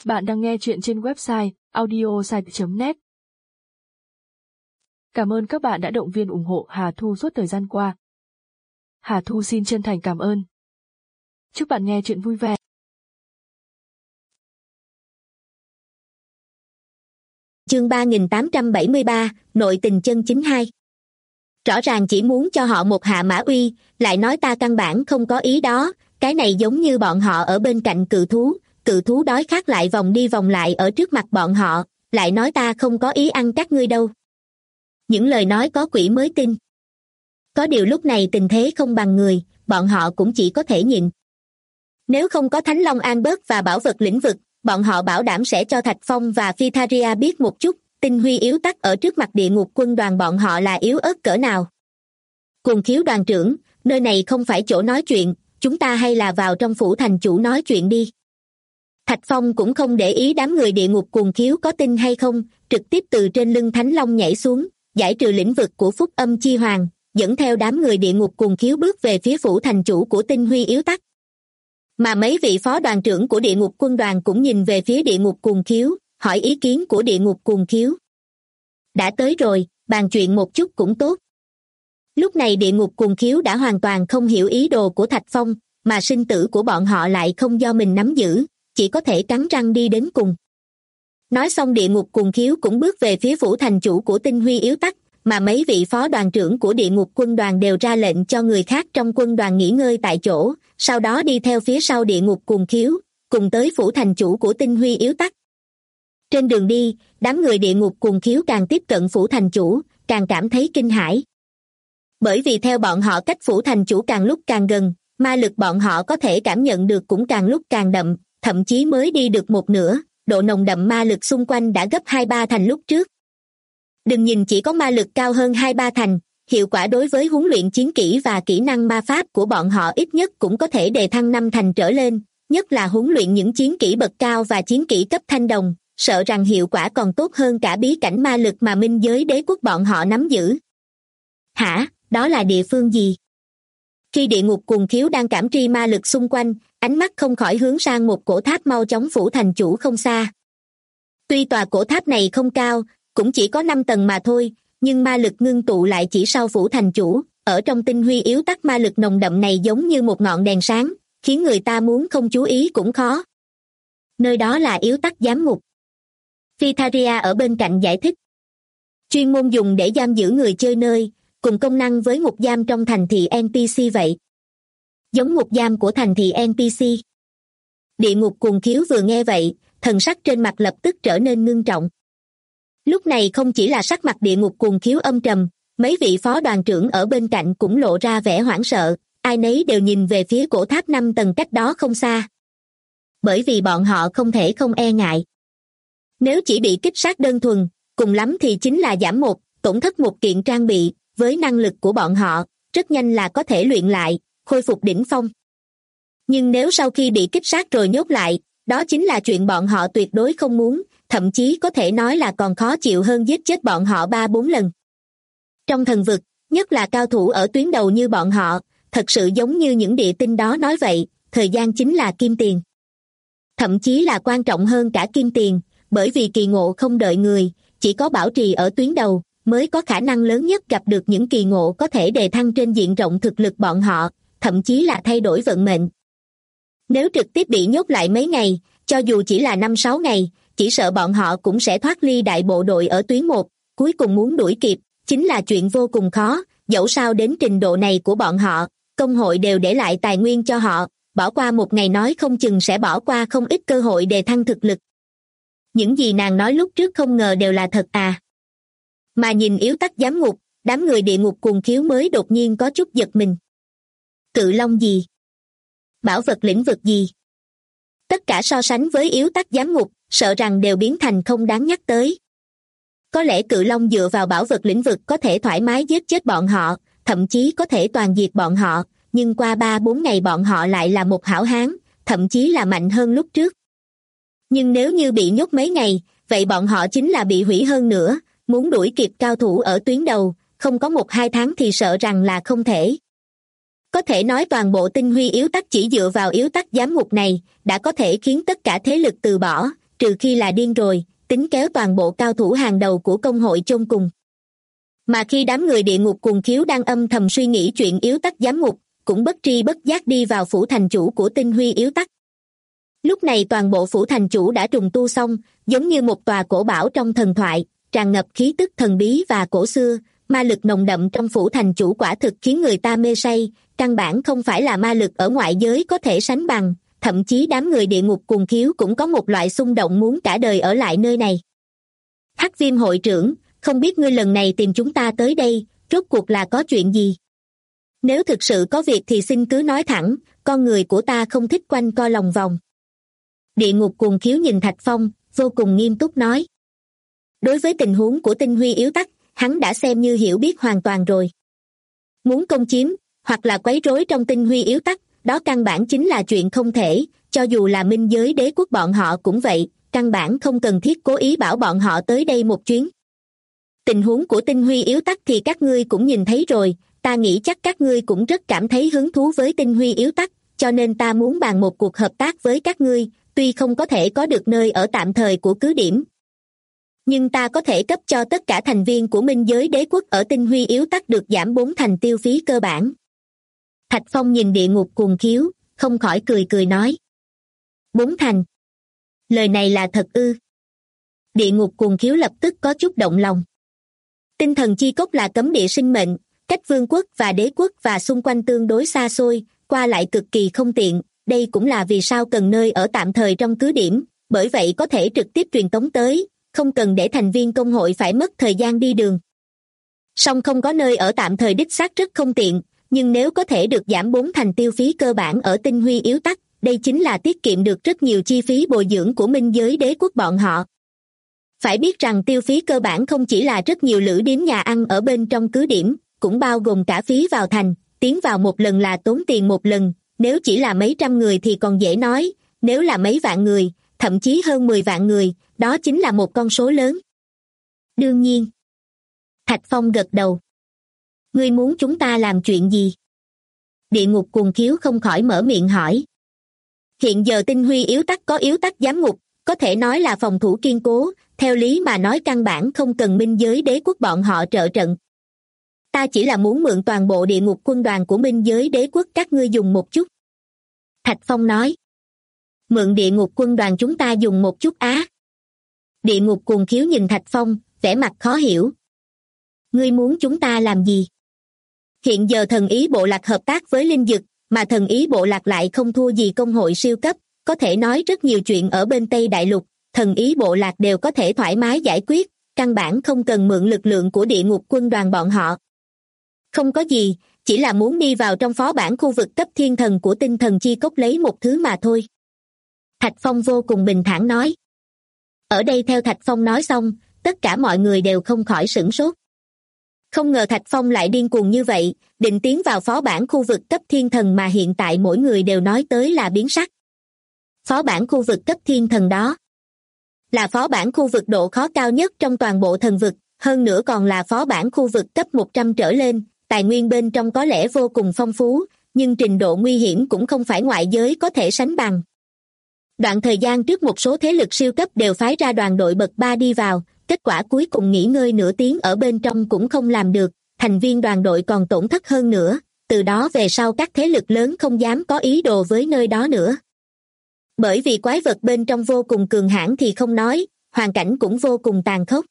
Bạn đang nghe chuyện trên website audiosite.net. Cảm ơn các bạn đã động viên ủng hộ Hà Thu suốt thời gian qua. Hà Thu xin chân thành cảm ơn. Chúc bạn nghe chuyện vui vẻ. Chương 3873, Nội tình chân chính 2. Rõ ràng chỉ muốn cho họ một hạ mã uy, lại nói ta căn bản không có ý đó, cái này giống như bọn họ ở bên cạnh cự thú đói khát lại vòng đi vòng lại ở trước mặt bọn họ, lại nói ta không có ý ăn các ngươi đâu. Những lời nói có quỷ mới tin. Có điều lúc này tình thế không bằng người, bọn họ cũng chỉ có thể nhịn. Nếu không có Thánh Long An Bớt và bảo vật lĩnh vực, bọn họ bảo đảm sẽ cho Thạch Phong và Phytharia biết một chút, tinh huy yếu tắc ở trước mặt địa ngục quân đoàn bọn họ là yếu ớt cỡ nào. Cuồng Khiếu đoàn trưởng, nơi này không phải chỗ nói chuyện, chúng ta hay là vào trong phủ thành chủ nói chuyện đi. Thạch Phong cũng không để ý đám người địa ngục Cuồng Khiếu có tin hay không, trực tiếp từ trên lưng Thánh Long nhảy xuống, giải trừ lĩnh vực của Phúc Âm Chi Hoàng, dẫn theo đám người địa ngục Cuồng Khiếu bước về phía phủ thành chủ của tinh huy yếu tắc. Mà mấy vị phó đoàn trưởng của địa ngục quân đoàn cũng nhìn về phía địa ngục Cuồng Khiếu, hỏi ý kiến của địa ngục Cuồng Khiếu. Đã tới rồi, bàn chuyện một chút cũng tốt. Lúc này địa ngục Cuồng Khiếu đã hoàn toàn không hiểu ý đồ của Thạch Phong, mà sinh tử của bọn họ lại không do mình nắm giữ, chỉ có thể cắn răng đi đến cùng. Nói xong địa ngục Cuồng Khiếu cũng bước về phía phủ thành chủ của tinh huy yếu tắc, mà mấy vị phó đoàn trưởng của địa ngục quân đoàn đều ra lệnh cho người khác trong quân đoàn nghỉ ngơi tại chỗ, sau đó đi theo phía sau địa ngục Cuồng Khiếu, cùng tới phủ thành chủ của tinh huy yếu tắc. Trên đường đi, đám người địa ngục Cuồng Khiếu càng tiếp cận phủ thành chủ, càng cảm thấy kinh hãi. Bởi vì theo bọn họ cách phủ thành chủ càng lúc càng gần, ma lực bọn họ có thể cảm nhận được cũng càng lúc càng đậm, thậm chí mới đi được một nửa, độ nồng đậm ma lực xung quanh đã gấp 2-3 thành lúc trước. Đừng nhìn chỉ có ma lực cao hơn 2-3 thành, hiệu quả đối với huấn luyện chiến kỹ và kỹ năng ma pháp của bọn họ ít nhất cũng có thể đề thăng 5 thành trở lên, nhất là huấn luyện những chiến kỹ bậc cao và chiến kỹ cấp thanh đồng, sợ rằng hiệu quả còn tốt hơn cả bí cảnh ma lực mà minh giới đế quốc bọn họ nắm giữ. Hả, đó là địa phương gì? Khi địa ngục Cuồng Khiếu đang cảm tri ma lực xung quanh, ánh mắt không khỏi hướng sang một cổ tháp mau chóng phủ thành chủ không xa. Tuy tòa cổ tháp này không cao, cũng chỉ có 5 tầng mà thôi, nhưng ma lực ngưng tụ lại chỉ sau phủ thành chủ, ở trong tinh huy yếu tắc ma lực nồng đậm này giống như một ngọn đèn sáng, khiến người ta muốn không chú ý cũng khó. Nơi đó là yếu tắc giám ngục. Phytharia ở bên cạnh giải thích. Chuyên môn dùng để giam giữ người chơi nơi, cùng công năng với ngục giam trong thành thị NPC vậy. Giống ngục giam của thành thị NPC. Địa ngục Cuồng Khiếu vừa nghe vậy, thần sắc trên mặt lập tức trở nên ngưng trọng. Lúc này không chỉ là sắc mặt địa ngục Cuồng Khiếu âm trầm, mấy vị phó đoàn trưởng ở bên cạnh cũng lộ ra vẻ hoảng sợ, ai nấy đều nhìn về phía cổ tháp 5 tầng cách đó không xa. Bởi vì bọn họ không thể không e ngại. Nếu chỉ bị kích sát đơn thuần, cùng lắm thì chính là giảm một, tổn thất một kiện trang bị, với năng lực của bọn họ, rất nhanh là có thể luyện lại, khôi phục đỉnh phong. Nhưng nếu sau khi bị kích sát rồi nhốt lại, đó chính là chuyện bọn họ tuyệt đối không muốn, thậm chí có thể nói là còn khó chịu hơn giết chết bọn họ 3-4 lần. Trong thần vực, nhất là cao thủ ở tuyến đầu như bọn họ, thật sự giống như những địa tinh đó nói vậy, thời gian chính là kim tiền. Thậm chí là quan trọng hơn cả kim tiền, bởi vì kỳ ngộ không đợi người, chỉ có bảo trì ở tuyến đầu, mới có khả năng lớn nhất gặp được những kỳ ngộ có thể đề thăng trên diện rộng thực lực bọn họ, thậm chí là thay đổi vận mệnh. Nếu trực tiếp bị nhốt lại mấy ngày, cho dù chỉ là 5-6 ngày, chỉ sợ bọn họ cũng sẽ thoát ly đại bộ đội ở tuyến 1, cuối cùng muốn đuổi kịp, chính là chuyện vô cùng khó, dẫu sao đến trình độ này của bọn họ, công hội đều để lại tài nguyên cho họ, bỏ qua một ngày nói không chừng sẽ bỏ qua không ít cơ hội đề thăng thực lực. Những gì nàng nói lúc trước không ngờ đều là thật à. Mà nhìn yếu tắc giám ngục, đám người địa ngục Cuồng Khiếu mới đột nhiên có chút giật mình. Cự long gì? Bảo vật lĩnh vực gì? Tất cả so sánh với yếu tắc giám ngục, sợ rằng đều biến thành không đáng nhắc tới. Có lẽ cự long dựa vào bảo vật lĩnh vực có thể thoải mái giết chết bọn họ, thậm chí có thể toàn diệt bọn họ, nhưng qua 3-4 ngày bọn họ lại là một hảo hán, thậm chí là mạnh hơn lúc trước. Nhưng nếu như bị nhốt mấy ngày, vậy bọn họ chính là bị hủy hơn nữa, muốn đuổi kịp cao thủ ở tuyến đầu, không có 1-2 tháng thì sợ rằng là không thể. Có thể nói toàn bộ tinh huy yếu tắc chỉ dựa vào yếu tắc giám ngục này, đã có thể khiến tất cả thế lực từ bỏ, trừ khi là điên rồi, tính kéo toàn bộ cao thủ hàng đầu của công hội chôn cùng. Mà khi đám người địa ngục cuồng khiếu đang âm thầm suy nghĩ chuyện yếu tắc giám ngục, cũng bất tri bất giác đi vào phủ thành chủ của Tinh Huy yếu tắc. Lúc này toàn bộ phủ thành chủ đã trùng tu xong, giống như một tòa cổ bảo trong thần thoại, tràn ngập khí tức thần bí và cổ xưa, ma lực nồng đậm trong phủ thành chủ quả thực khiến người ta mê say, căn bản không phải là ma lực ở ngoại giới có thể sánh bằng, thậm chí đám người địa ngục cuồng khiếu cũng có một loại xung động muốn cả đời ở lại nơi này. Hắc Viêm hội trưởng, không biết ngươi lần này tìm chúng ta tới đây, rốt cuộc là có chuyện gì? Nếu thực sự có việc thì xin cứ nói thẳng, con người của ta không thích quanh co lòng vòng. Địa ngục cuồng khiếu nhìn Thạch Phong, vô cùng nghiêm túc nói. Đối với tình huống của Tinh Huy yếu tắc, hắn đã xem như hiểu biết hoàn toàn rồi. Muốn công chiếm, hoặc là quấy rối trong Tinh Huy yếu tắc, đó căn bản chính là chuyện không thể, cho dù là minh giới đế quốc bọn họ cũng vậy, căn bản không cần thiết cố ý bảo bọn họ tới đây một chuyến. Tình huống của Tinh Huy yếu tắc thì các ngươi cũng nhìn thấy rồi, ta nghĩ chắc các ngươi cũng rất cảm thấy hứng thú với Tinh Huy yếu tắc, cho nên ta muốn bàn một cuộc hợp tác với các ngươi, tuy không có thể có được nơi ở tạm thời của cứ điểm. Nhưng ta có thể cấp cho tất cả thành viên của minh giới đế quốc ở Tinh Huy yếu tắc được giảm 4 thành tiêu phí cơ bản. Thạch Phong nhìn địa ngục cuồng khiếu, không khỏi cười cười nói. 4 thành. Lời này là thật ư? Địa ngục cuồng khiếu lập tức có chút động lòng. Tinh thần chi cốc là cấm địa sinh mệnh, cách vương quốc và đế quốc và xung quanh tương đối xa xôi, qua lại cực kỳ không tiện, đây cũng là vì sao cần nơi ở tạm thời trong cứ điểm, bởi vậy có thể trực tiếp truyền tống tới, không cần để thành viên công hội phải mất thời gian đi đường. Song không có nơi ở tạm thời đích xác rất không tiện, nhưng nếu có thể được giảm 4 thành tiêu phí cơ bản ở Tinh Huy yếu tắc, đây chính là tiết kiệm được rất nhiều chi phí bồi dưỡng của minh giới đế quốc bọn họ. Phải biết rằng tiêu phí cơ bản không chỉ là rất nhiều lữ điếm nhà ăn ở bên trong cứ điểm, cũng bao gồm cả phí vào thành, tiến vào một lần là tốn tiền một lần, nếu chỉ là mấy trăm người thì còn dễ nói, nếu là mấy vạn người, thậm chí hơn 10 vạn người, đó chính là một con số lớn. Đương nhiên. Thạch Phong gật đầu. Ngươi muốn chúng ta làm chuyện gì? Địa ngục cuồng khiếu không khỏi mở miệng hỏi. Hiện giờ Tinh Huy yếu tắc có yếu tắc giám ngục, có thể nói là phòng thủ kiên cố, theo lý mà nói căn bản không cần minh giới đế quốc bọn họ trợ trận. Ta chỉ là muốn mượn toàn bộ địa ngục quân đoàn của minh giới đế quốc các ngươi dùng một chút. Thạch Phong nói. Mượn địa ngục quân đoàn chúng ta dùng một chút á. Địa ngục cuồng khiếu nhìn Thạch Phong, vẻ mặt khó hiểu. Ngươi muốn chúng ta làm gì? Hiện giờ thần ý bộ lạc hợp tác với linh dực, mà thần ý bộ lạc lại không thua gì công hội siêu cấp, có thể nói rất nhiều chuyện ở bên Tây Đại Lục, thần ý bộ lạc đều có thể thoải mái giải quyết, căn bản không cần mượn lực lượng của địa ngục quân đoàn bọn họ. Không có gì, chỉ là muốn đi vào trong phó bản khu vực cấp thiên thần của tinh thần chi cốc lấy một thứ mà thôi. Thạch Phong vô cùng bình thản nói. Ở đây theo Thạch Phong nói xong, tất cả mọi người đều không khỏi sửng sốt. Không ngờ Thạch Phong lại điên cuồng như vậy, định tiến vào phó bản khu vực cấp thiên thần mà hiện tại mỗi người đều nói tới là biến sắc. Phó bản khu vực cấp thiên thần đó là phó bản khu vực độ khó cao nhất trong toàn bộ thần vực, hơn nữa còn là phó bản khu vực cấp 100 trở lên, tài nguyên bên trong có lẽ vô cùng phong phú, nhưng trình độ nguy hiểm cũng không phải ngoại giới có thể sánh bằng. Đoạn thời gian trước một số thế lực siêu cấp đều phái ra đoàn đội bậc 3 đi vào, kết quả cuối cùng nghỉ ngơi nửa tiếng ở bên trong cũng không làm được, thành viên đoàn đội còn tổn thất hơn nữa, từ đó về sau các thế lực lớn không dám có ý đồ với nơi đó nữa. Bởi vì quái vật bên trong vô cùng cường hãn thì không nói, hoàn cảnh cũng vô cùng tàn khốc.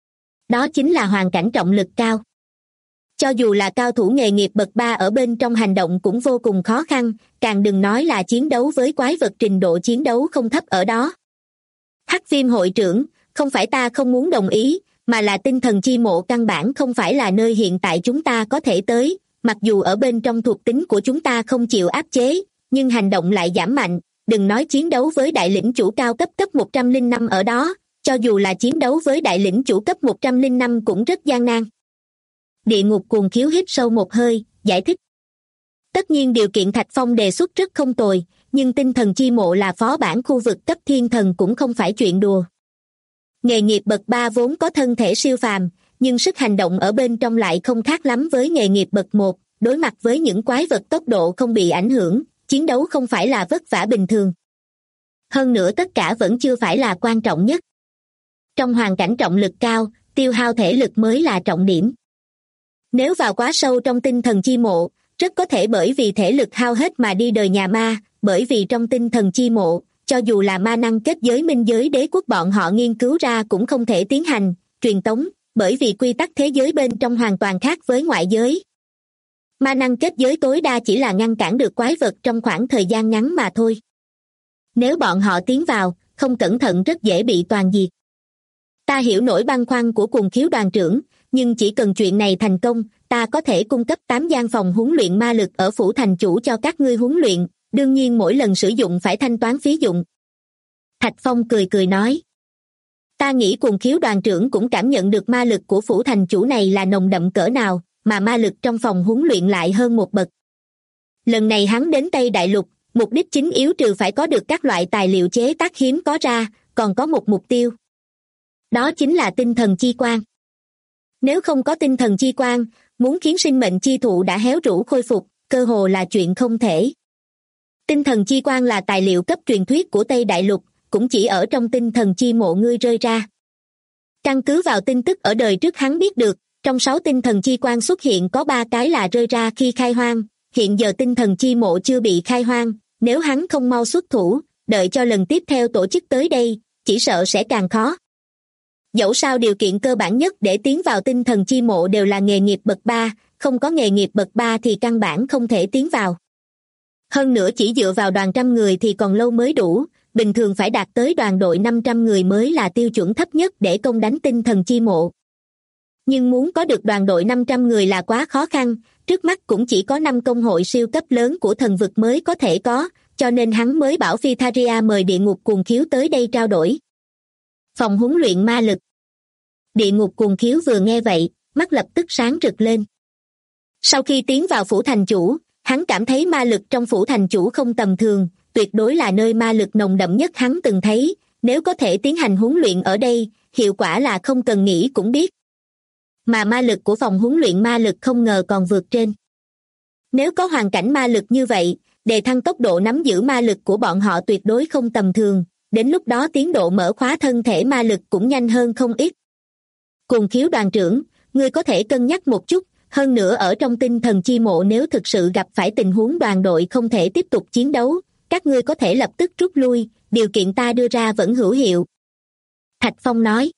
Đó chính là hoàn cảnh trọng lực cao. Cho dù là cao thủ nghề nghiệp bậc 3 ở bên trong hành động cũng vô cùng khó khăn, càng đừng nói là chiến đấu với quái vật trình độ chiến đấu không thấp ở đó. Hắc Viêm hội trưởng, không phải ta không muốn đồng ý, mà là tinh thần chi mộ căn bản không phải là nơi hiện tại chúng ta có thể tới, mặc dù ở bên trong thuộc tính của chúng ta không chịu áp chế, nhưng hành động lại giảm mạnh, đừng nói chiến đấu với đại lĩnh chủ cao cấp 105 ở đó, cho dù là chiến đấu với đại lĩnh chủ cấp 105 cũng rất gian nan. Địa ngục cuồng khiếu hít sâu một hơi, giải thích. Tất nhiên điều kiện Thạch Phong đề xuất rất không tồi, nhưng tinh thần chi mộ là phó bản khu vực cấp thiên thần cũng không phải chuyện đùa. Nghề nghiệp bậc 3 vốn có thân thể siêu phàm, nhưng sức hành động ở bên trong lại không khác lắm với nghề nghiệp bậc 1, đối mặt với những quái vật tốc độ không bị ảnh hưởng, chiến đấu không phải là vất vả bình thường. Hơn nữa tất cả vẫn chưa phải là quan trọng nhất. Trong hoàn cảnh trọng lực cao, tiêu hao thể lực mới là trọng điểm. Nếu vào quá sâu trong tinh thần chi mộ, rất có thể bởi vì thể lực hao hết mà đi đời nhà ma, bởi vì trong tinh thần chi mộ, cho dù là ma năng kết giới minh giới đế quốc bọn họ nghiên cứu ra cũng không thể tiến hành, truyền tống, bởi vì quy tắc thế giới bên trong hoàn toàn khác với ngoại giới. Ma năng kết giới tối đa chỉ là ngăn cản được quái vật trong khoảng thời gian ngắn mà thôi. Nếu bọn họ tiến vào, không cẩn thận rất dễ bị toàn diệt. Ta hiểu nỗi băn khoăn của Cuồng Khiếu đoàn trưởng, nhưng chỉ cần chuyện này thành công, ta có thể cung cấp 8 gian phòng huấn luyện ma lực ở phủ thành chủ cho các ngươi huấn luyện, đương nhiên mỗi lần sử dụng phải thanh toán phí dụng. Thạch Phong cười cười nói. Ta nghĩ Cuồng Khiếu đoàn trưởng cũng cảm nhận được ma lực của phủ thành chủ này là nồng đậm cỡ nào, mà ma lực trong phòng huấn luyện lại hơn một bậc. Lần này hắn đến Tây Đại Lục, mục đích chính yếu trừ phải có được các loại tài liệu chế tác hiếm có ra, còn có một mục tiêu. Đó chính là tinh thần chi quang. Nếu không có tinh thần chi quang, muốn khiến sinh mệnh chi thụ đã héo rũ khôi phục, cơ hồ là chuyện không thể. Tinh thần chi quang là tài liệu cấp truyền thuyết của Tây Đại Lục, cũng chỉ ở trong tinh thần chi mộ ngươi rơi ra. Căn cứ vào tin tức ở đời trước hắn biết được, trong 6 tinh thần chi quang xuất hiện có 3 cái là rơi ra khi khai hoang, hiện giờ tinh thần chi mộ chưa bị khai hoang, nếu hắn không mau xuất thủ, đợi cho lần tiếp theo tổ chức tới đây, chỉ sợ sẽ càng khó. Dẫu sao điều kiện cơ bản nhất để tiến vào tinh thần chi mộ đều là nghề nghiệp bậc 3, không có nghề nghiệp bậc 3 thì căn bản không thể tiến vào. Hơn nữa chỉ dựa vào đoàn trăm người thì còn lâu mới đủ, bình thường phải đạt tới đoàn đội 500 người mới là tiêu chuẩn thấp nhất để công đánh tinh thần chi mộ. Nhưng muốn có được đoàn đội 500 người là quá khó khăn, trước mắt cũng chỉ có 5 công hội siêu cấp lớn của thần vực mới có thể có, cho nên hắn mới bảo Phi Tharia mời địa ngục cuồng khiếu tới đây trao đổi. Phòng huấn luyện ma lực. Địa ngục cuồng khiếu vừa nghe vậy, mắt lập tức sáng rực lên. Sau khi tiến vào phủ thành chủ, hắn cảm thấy ma lực trong phủ thành chủ không tầm thường, tuyệt đối là nơi ma lực nồng đậm nhất hắn từng thấy, nếu có thể tiến hành huấn luyện ở đây, hiệu quả là không cần nghĩ cũng biết. Mà ma lực của phòng huấn luyện ma lực không ngờ còn vượt trên. Nếu có hoàn cảnh ma lực như vậy, đề thăng tốc độ nắm giữ ma lực của bọn họ tuyệt đối không tầm thường, đến lúc đó tiến độ mở khóa thân thể ma lực cũng nhanh hơn không ít. Cuồng khiếu đoàn trưởng, ngươi có thể cân nhắc một chút, hơn nữa ở trong tinh thần chi mộ nếu thực sự gặp phải tình huống đoàn đội không thể tiếp tục chiến đấu, các ngươi có thể lập tức rút lui, điều kiện ta đưa ra vẫn hữu hiệu. Thạch Phong nói.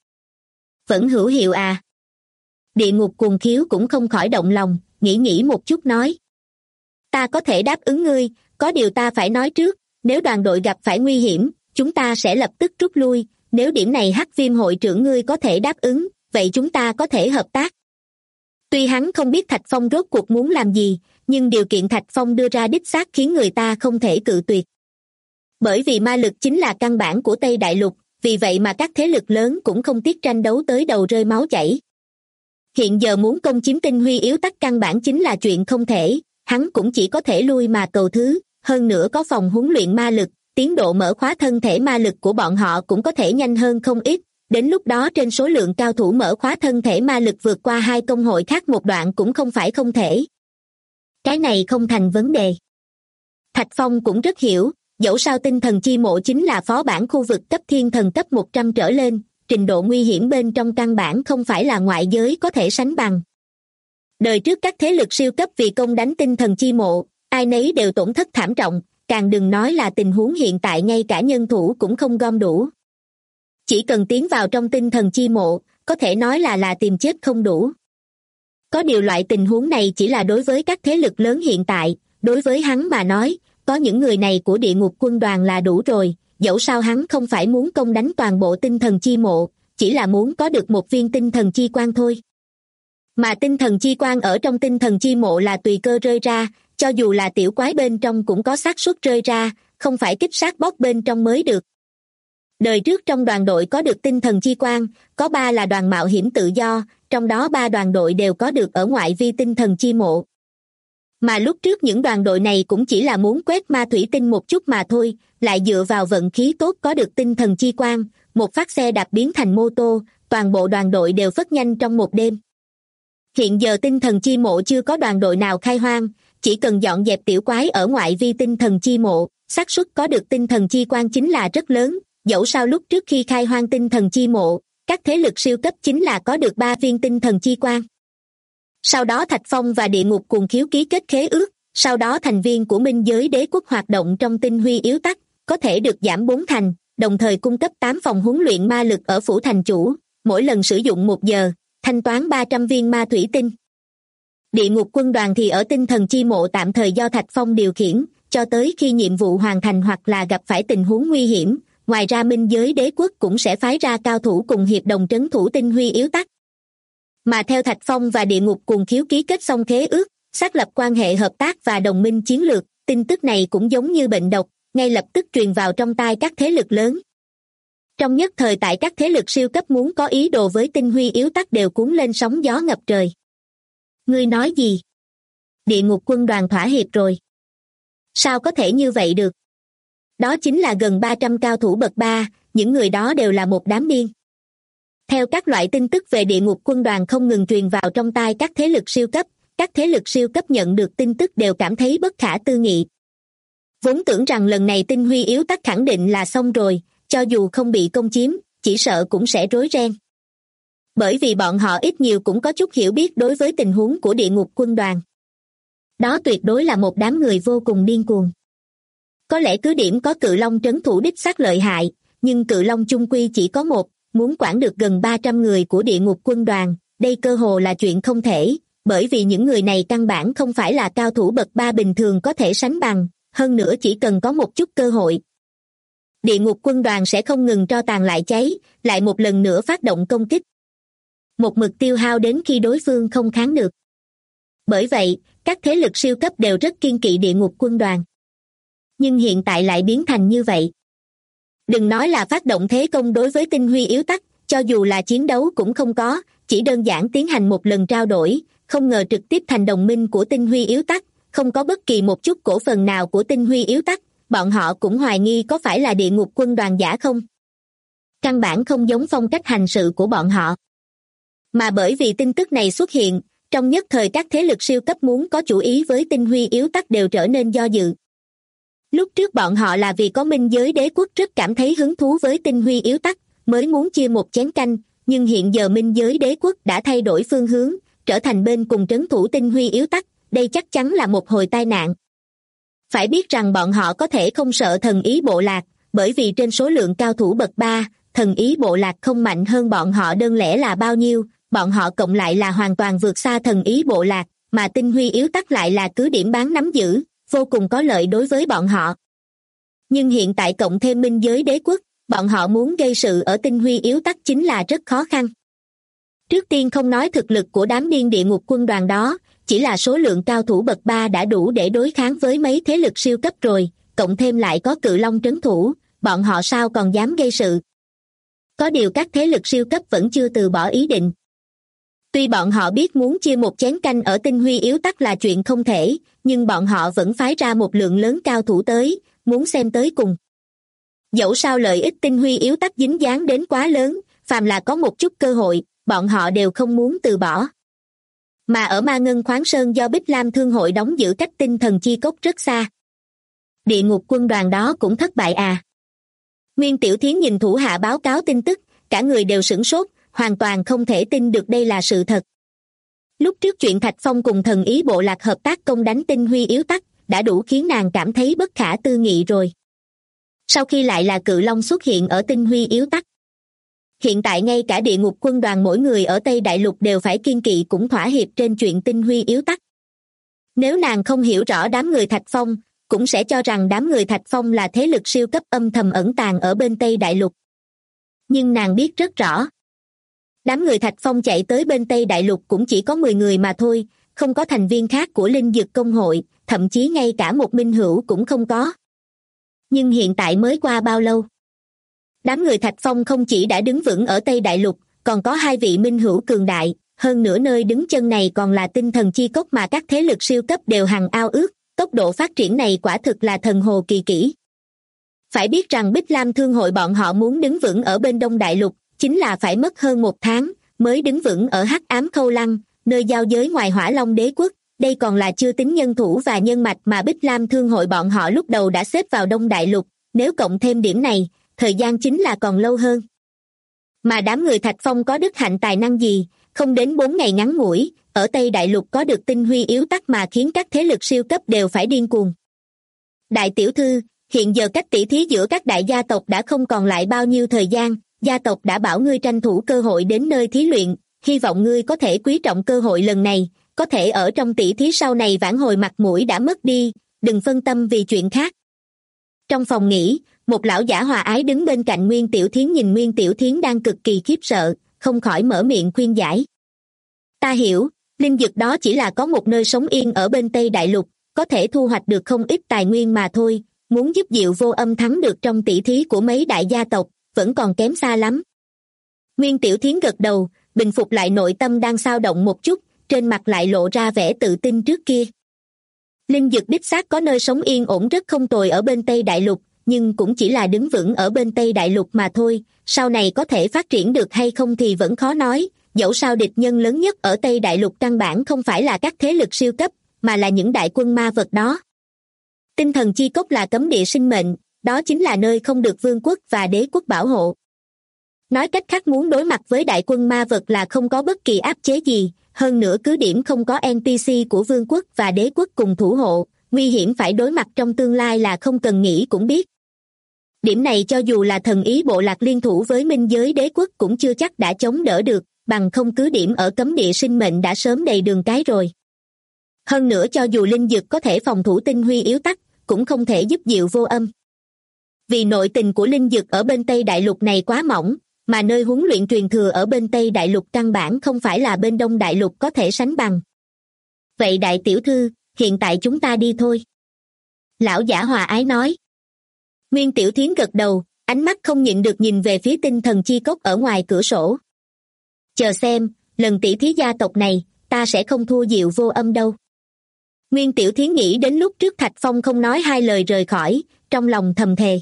Vẫn hữu hiệu à? Địa ngục cuồng khiếu cũng không khỏi động lòng, nghĩ một chút nói. Ta có thể đáp ứng ngươi, có điều ta phải nói trước, nếu đoàn đội gặp phải nguy hiểm, chúng ta sẽ lập tức rút lui, nếu điểm này Hắc Viêm hội trưởng ngươi có thể đáp ứng, vậy chúng ta có thể hợp tác. Tuy hắn không biết Thạch Phong rốt cuộc muốn làm gì, nhưng điều kiện Thạch Phong đưa ra đích xác khiến người ta không thể cự tuyệt. Bởi vì ma lực chính là căn bản của Tây Đại Lục, vì vậy mà các thế lực lớn cũng không tiếc tranh đấu tới đầu rơi máu chảy. Hiện giờ muốn công chiếm tinh huy yếu tắc căn bản chính là chuyện không thể, hắn cũng chỉ có thể lui mà cầu thứ, hơn nữa có phòng huấn luyện ma lực, tiến độ mở khóa thân thể ma lực của bọn họ cũng có thể nhanh hơn không ít, đến lúc đó trên số lượng cao thủ mở khóa thân thể ma lực vượt qua 2 công hội khác một đoạn cũng không phải không thể. Cái này không thành vấn đề. Thạch Phong cũng rất hiểu, dẫu sao tinh thần chi mộ chính là phó bản khu vực cấp thiên thần cấp 100 trở lên, trình độ nguy hiểm bên trong căn bản không phải là ngoại giới có thể sánh bằng. Đời trước các thế lực siêu cấp vì công đánh tinh thần chi mộ, ai nấy đều tổn thất thảm trọng, càng đừng nói là tình huống hiện tại ngay cả nhân thủ cũng không gom đủ. Chỉ cần tiến vào trong tinh thần chi mộ, có thể nói là tìm chết không đủ. Có điều loại tình huống này chỉ là đối với các thế lực lớn hiện tại, đối với hắn mà nói, có những người này của địa ngục quân đoàn là đủ rồi, dẫu sao hắn không phải muốn công đánh toàn bộ tinh thần chi mộ, chỉ là muốn có được một viên tinh thần chi quang thôi. Mà tinh thần chi quang ở trong tinh thần chi mộ là tùy cơ rơi ra, cho dù là tiểu quái bên trong cũng có xác suất rơi ra, không phải kích sát bóc bên trong mới được. Đời trước trong đoàn đội có được tinh thần chi quang, có 3 là đoàn mạo hiểm tự do, trong đó 3 đoàn đội đều có được ở ngoại vi tinh thần chi mộ. Mà lúc trước những đoàn đội này cũng chỉ là muốn quét ma thủy tinh một chút mà thôi, lại dựa vào vận khí tốt có được tinh thần chi quang, một phát xe đạp biến thành mô tô, toàn bộ đoàn đội đều phất nhanh trong một đêm. Hiện giờ tinh thần chi mộ chưa có đoàn đội nào khai hoang, chỉ cần dọn dẹp tiểu quái ở ngoại vi tinh thần chi mộ, xác suất có được tinh thần chi quan chính là rất lớn, dẫu sao lúc trước khi khai hoang tinh thần chi mộ, các thế lực siêu cấp chính là có được 3 viên tinh thần chi quan. Sau đó Thạch Phong và Địa Ngục Cuồng Khiếu ký kết khế ước, sau đó thành viên của Minh Giới Đế Quốc hoạt động trong tinh huy yếu tắc, có thể được giảm 4 thành, đồng thời cung cấp 8 phòng huấn luyện ma lực ở phủ thành chủ, mỗi lần sử dụng 1 giờ, thanh toán 300 viên ma thủy tinh. Địa Ngục quân đoàn thì ở tinh thần chi mộ tạm thời do Thạch Phong điều khiển, cho tới khi nhiệm vụ hoàn thành hoặc là gặp phải tình huống nguy hiểm. Ngoài ra Minh Giới Đế Quốc cũng sẽ phái ra cao thủ cùng hiệp đồng trấn thủ tinh huy yếu tắc. Mà theo Thạch Phong và Địa Ngục Cuồng Khiếu ký kết xong khế ước, xác lập quan hệ hợp tác và đồng minh chiến lược, tin tức này cũng giống như bệnh độc, ngay lập tức truyền vào trong tai các thế lực lớn. Trong nhất thời tại các thế lực siêu cấp muốn có ý đồ với tinh huy yếu tắc đều cuốn lên sóng gió ngập trời. Ngươi nói gì? Địa Ngục quân đoàn thỏa hiệp rồi. Sao có thể như vậy được? Đó chính là gần 300 cao thủ bậc 3, những người đó đều là một đám điên. Theo các loại tin tức về Địa Ngục quân đoàn không ngừng truyền vào trong tai các thế lực siêu cấp, các thế lực siêu cấp nhận được tin tức đều cảm thấy bất khả tư nghị. Vốn tưởng rằng lần này tinh huy yếu tắc khẳng định là xong rồi, cho dù không bị công chiếm, chỉ sợ cũng sẽ rối ren. Bởi vì bọn họ ít nhiều cũng có chút hiểu biết đối với tình huống của Địa Ngục quân đoàn. Đó tuyệt đối là một đám người vô cùng điên cuồng. Có lẽ cứ điểm có Cự Long trấn thủ đích xác lợi hại, nhưng Cự Long chung quy chỉ có một, muốn quản được gần 300 người của Địa Ngục quân đoàn, đây cơ hồ là chuyện không thể, bởi vì những người này căn bản không phải là cao thủ bậc 3 bình thường có thể sánh bằng, hơn nữa chỉ cần có một chút cơ hội. Địa Ngục quân đoàn sẽ không ngừng tro tàn lại cháy, lại một lần nữa phát động công kích. Một mực tiêu hao đến khi đối phương không kháng được. Bởi vậy, các thế lực siêu cấp đều rất kiêng kỵ Địa Ngục quân đoàn. Nhưng hiện tại lại biến thành như vậy. Đừng nói là phát động thế công đối với tinh huy yếu tắc, cho dù là chiến đấu cũng không có, chỉ đơn giản tiến hành một lần trao đổi, không ngờ trực tiếp thành đồng minh của tinh huy yếu tắc, không có bất kỳ một chút cổ phần nào của tinh huy yếu tắc, bọn họ cũng hoài nghi có phải là Địa Ngục quân đoàn giả không. Căn bản không giống phong cách hành sự của bọn họ. Mà bởi vì tin tức này xuất hiện, trong nhất thời các thế lực siêu cấp muốn có chủ ý với tinh huy yếu tắc đều trở nên do dự. Lúc trước bọn họ là vì có Minh Giới Đế Quốc rất cảm thấy hứng thú với tinh huy yếu tắc, mới muốn chia một chén canh, nhưng hiện giờ Minh Giới Đế Quốc đã thay đổi phương hướng, trở thành bên cùng trấn thủ tinh huy yếu tắc, đây chắc chắn là một hồi tai nạn. Phải biết rằng bọn họ có thể không sợ thần ý bộ lạc, bởi vì trên số lượng cao thủ bậc 3, thần ý bộ lạc không mạnh hơn bọn họ đơn lẻ là bao nhiêu, bọn họ cộng lại là hoàn toàn vượt xa thần ý bộ lạc, mà tinh huy yếu tắc lại là cứ điểm bán nắm giữ, vô cùng có lợi đối với bọn họ. Nhưng hiện tại cộng thêm Minh Giới Đế Quốc, bọn họ muốn gây sự ở tinh huy yếu tắc chính là rất khó khăn. Trước tiên không nói thực lực của đám điên Địa Ngục quân đoàn đó, chỉ là số lượng cao thủ bậc 3 đã đủ để đối kháng với mấy thế lực siêu cấp rồi, cộng thêm lại có Cự Long trấn thủ, bọn họ sao còn dám gây sự. Có điều các thế lực siêu cấp vẫn chưa từ bỏ ý định. Tuy bọn họ biết muốn chia một chén canh ở tinh huy yếu tắc là chuyện không thể, nhưng bọn họ vẫn phái ra một lượng lớn cao thủ tới, muốn xem tới cùng. Dẫu sao lợi ích tinh huy yếu tắc dính dáng đến quá lớn, phàm là có một chút cơ hội, bọn họ đều không muốn từ bỏ. Mà ở Ma Ngân Khoáng Sơn do Bích Lam Thương hội đóng giữ cách tinh thần chi cốc rất xa. Địa Ngục quân đoàn đó cũng thất bại à? Nguyên Tiểu Thiến nhìn thủ hạ báo cáo tin tức, cả người đều sửng sốt, hoàn toàn không thể tin được đây là sự thật. Lúc trước chuyện Thạch Phong cùng thần ý bộ lạc hợp tác công đánh tinh huy yếu tắc, đã đủ khiến nàng cảm thấy bất khả tư nghị rồi. Sau khi lại là Cự Long xuất hiện ở tinh huy yếu tắc. Hiện tại ngay cả Địa Ngục quân đoàn mỗi người ở Tây Đại Lục đều phải kiêng kỵ cũng thỏa hiệp trên chuyện tinh huy yếu tắc. Nếu nàng không hiểu rõ đám người Thạch Phong, cũng sẽ cho rằng đám người Thạch Phong là thế lực siêu cấp âm thầm ẩn tàng ở bên Tây Đại Lục. Nhưng nàng biết rất rõ. Đám người Thạch Phong chạy tới bên Tây Đại Lục cũng chỉ có 10 người mà thôi, không có thành viên khác của Linh Dực Công hội, thậm chí ngay cả một minh hữu cũng không có. Nhưng hiện tại mới qua bao lâu? Đám người Thạch Phong không chỉ đã đứng vững ở Tây Đại Lục, còn có 2 vị minh hữu cường đại, hơn nữa nơi đứng chân này còn là tinh thần chi cốc mà các thế lực siêu cấp đều hằng ao ước, tốc độ phát triển này quả thực là thần hồ kỳ kỹ. Phải biết rằng Bích Lam Thương hội bọn họ muốn đứng vững ở bên Đông Đại Lục, chính là phải mất hơn 1 tháng, mới đứng vững ở Hắc Ám Khâu Lăng, nơi giao giới ngoài Hỏa Long Đế Quốc, đây còn là chưa tính nhân thủ và nhân mạch mà Bích Lam Thương hội bọn họ lúc đầu đã xếp vào Đông Đại Lục, nếu cộng thêm điểm này, thời gian chính là còn lâu hơn. Mà đám người Thạch Phong có đức hạnh tài năng gì, không đến 4 ngày ngắn ngủi, ở Tây Đại Lục có được tinh huy yếu tắc mà khiến các thế lực siêu cấp đều phải điên cuồng. Đại tiểu thư, hiện giờ cách tỷ thí giữa các đại gia tộc đã không còn lại bao nhiêu thời gian, gia tộc đã bảo ngươi tranh thủ cơ hội đến nơi thí luyện, hy vọng ngươi có thể quý trọng cơ hội lần này, có thể ở trong tỷ thí sau này vãn hồi mặt mũi đã mất đi, đừng phân tâm vì chuyện khác. Trong phòng nghỉ, một lão giả hòa ái đứng bên cạnh Nguyên Tiểu Thiến nhìn Nguyên Tiểu Thiến đang cực kỳ khiếp sợ, không khỏi mở miệng khuyên giải. Ta hiểu, linh dược đó chỉ là có một nơi sống yên ở bên Tây Đại Lục, có thể thu hoạch được không ít tài nguyên mà thôi, muốn giúp Diệu Vô Âm thắng được trong tỷ thí của mấy đại gia tộc, vẫn còn kém xa lắm. Nguyên Tiểu Thiến gật đầu, bình phục lại nội tâm đang xao động một chút, trên mặt lại lộ ra vẻ tự tin trước kia. Linh dược đích xác có nơi sống yên ổn rất không tồi ở bên Tây Đại Lục, nhưng cũng chỉ là đứng vững ở bên Tây Đại Lục mà thôi, sau này có thể phát triển được hay không thì vẫn khó nói, dẫu sao địch nhân lớn nhất ở Tây Đại Lục căn bản không phải là các thế lực siêu cấp, mà là những đại quân ma vật đó. Tinh thần chi cốc là cấm địa sinh mệnh, đó chính là nơi không được vương quốc và đế quốc bảo hộ. Nói cách khác muốn đối mặt với đại quân ma vật là không có bất kỳ áp chế gì, hơn nữa cứ điểm không có NPC của vương quốc và đế quốc cùng thủ hộ, nguy hiểm phải đối mặt trong tương lai là không cần nghĩ cũng biết. Điểm này cho dù là thần ý bộ lạc liên thủ với minh giới đế quốc cũng chưa chắc đã chống đỡ được, bằng không cứ điểm ở cấm địa sinh mệnh đã sớm đầy đường cái rồi. Hơn nữa cho dù linh dược có thể phòng thủ tinh huy yếu tắc, cũng không thể giúp Diệu Vô Âm. Vì nội tình của linh dược ở bên Tây Đại Lục này quá mỏng, mà nơi huấn luyện truyền thừa ở bên Tây Đại Lục căn bản không phải là bên Đông Đại Lục có thể sánh bằng. Vậy đại tiểu thư, hiện tại chúng ta đi thôi. Lão giả hòa ái nói. Nguyên Tiểu Thiến gật đầu, ánh mắt không nhịn được nhìn về phía tinh thần chi cốc ở ngoài cửa sổ. Chờ xem, lần tỷ thí gia tộc này, ta sẽ không thua Diệu Vô Âm đâu. Nguyên Tiểu Thiến nghĩ đến lúc trước Thạch Phong không nói hai lời rời khỏi, trong lòng thầm thề.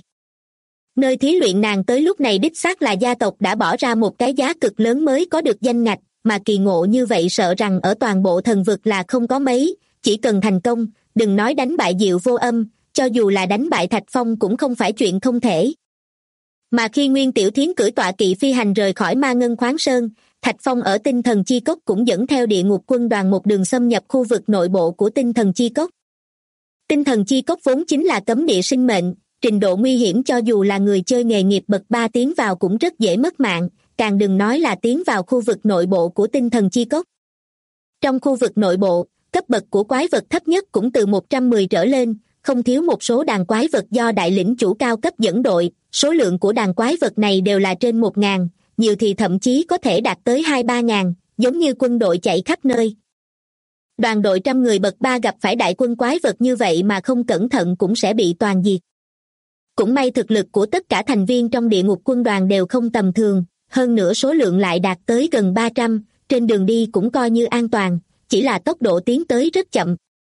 Nơi thí luyện nàng tới lúc này đích xác là gia tộc đã bỏ ra một cái giá cực lớn mới có được danh ngạch, mà kỳ ngộ như vậy sợ rằng ở toàn bộ thần vực là không có mấy, chỉ cần thành công, đừng nói đánh bại Diệu Vô Âm, cho dù là đánh bại Thạch Phong cũng không phải chuyện không thể. Mà khi Nguyên Tiểu Thiến cưỡi tọa kỵ phi hành rời khỏi Ma Ngân Khoáng Sơn, Thạch Phong ở tinh thần chi cốc cũng dẫn theo địa ngục quân đoàn một đường xâm nhập khu vực nội bộ của tinh thần chi cốc. Tinh thần chi cốc vốn chính là cấm địa sinh mệnh, trình độ nguy hiểm cho dù là người chơi nghề nghiệp bậc 3 tiến vào cũng rất dễ mất mạng, càng đừng nói là tiến vào khu vực nội bộ của tinh thần chi cốc. Trong khu vực nội bộ, cấp bậc của quái vật thấp nhất cũng từ 110 trở lên, không thiếu một số đàn quái vật do đại lĩnh chủ cao cấp dẫn đội, số lượng của đàn quái vật này đều là trên 1.000, nhiều thì thậm chí có thể đạt tới 2-3.000, giống như quân đội chạy khắp nơi. Đoàn đội trăm người bậc 3 gặp phải đại quân quái vật như vậy mà không cẩn thận cũng sẽ bị toàn diệt. Cũng may thực lực của tất cả thành viên trong địa ngục quân đoàn đều không tầm thường, hơn nữa số lượng lại đạt tới gần 300, trên đường đi cũng coi như an toàn, chỉ là tốc độ tiến tới rất chậm.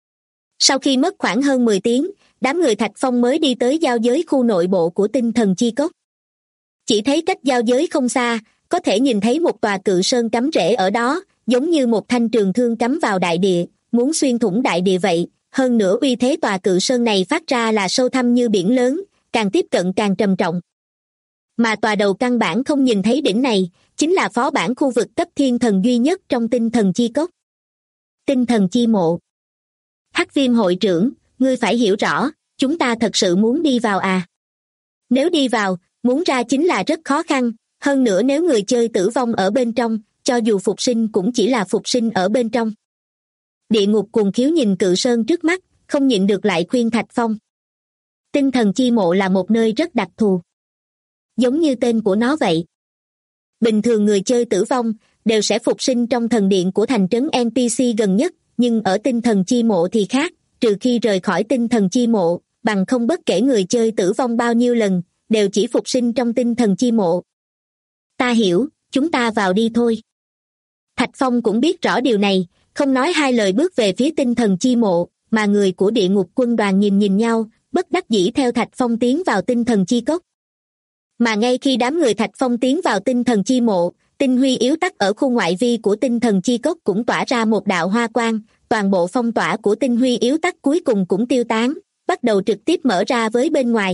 Sau khi mất khoảng hơn 10 tiếng, đám người Thạch Phong mới đi tới giao giới khu nội bộ của tinh thần chi cốc. Chỉ thấy cách giao giới không xa, có thể nhìn thấy một tòa cự sơn cắm rễ ở đó, giống như một thanh trường thương cắm vào đại địa, muốn xuyên thủng đại địa vậy. Hơn nữa uy thế tòa cự sơn này phát ra là sâu thẳm như biển lớn, càng tiếp cận càng trầm trọng. Mà tòa đầu căn bản không nhìn thấy đỉnh này, chính là phó bản khu vực cấp thiên thần duy nhất trong tinh thần chi cốc. Tinh thần chi mộ. Hắc Viêm hội trưởng, ngươi phải hiểu rõ, chúng ta thật sự muốn đi vào à? Nếu đi vào, muốn ra chính là rất khó khăn, hơn nữa nếu người chơi tử vong ở bên trong, cho dù phục sinh cũng chỉ là phục sinh ở bên trong. Địa ngục cuồng khiếu nhìn cự sơn trước mắt, không nhịn được lại khuyên Thạch Phong. Tinh thần chi mộ là một nơi rất đặc thù. Giống như tên của nó vậy. Bình thường người chơi tử vong đều sẽ phục sinh trong thần điện của thành trấn NPC gần nhất, nhưng ở tinh thần chi mộ thì khác, trừ khi rời khỏi tinh thần chi mộ, bằng không bất kể người chơi tử vong bao nhiêu lần, đều chỉ phục sinh trong tinh thần chi mộ. Ta hiểu, chúng ta vào đi thôi. Thạch Phong cũng biết rõ điều này, không nói hai lời bước về phía tinh thần chi mộ, mà người của địa ngục quân đoàn nhìn nhau, bất đắc dĩ theo Thạch Phong tiến vào tinh thần chi cốc. Mà ngay khi đám người Thạch Phong tiến vào tinh thần chi mộ, tinh huy yếu tắc ở khu ngoại vi của tinh thần chi cốc cũng tỏa ra một đạo hoa quang, toàn bộ phong tỏa của tinh huy yếu tắc cuối cùng cũng tiêu tán, bắt đầu trực tiếp mở ra với bên ngoài.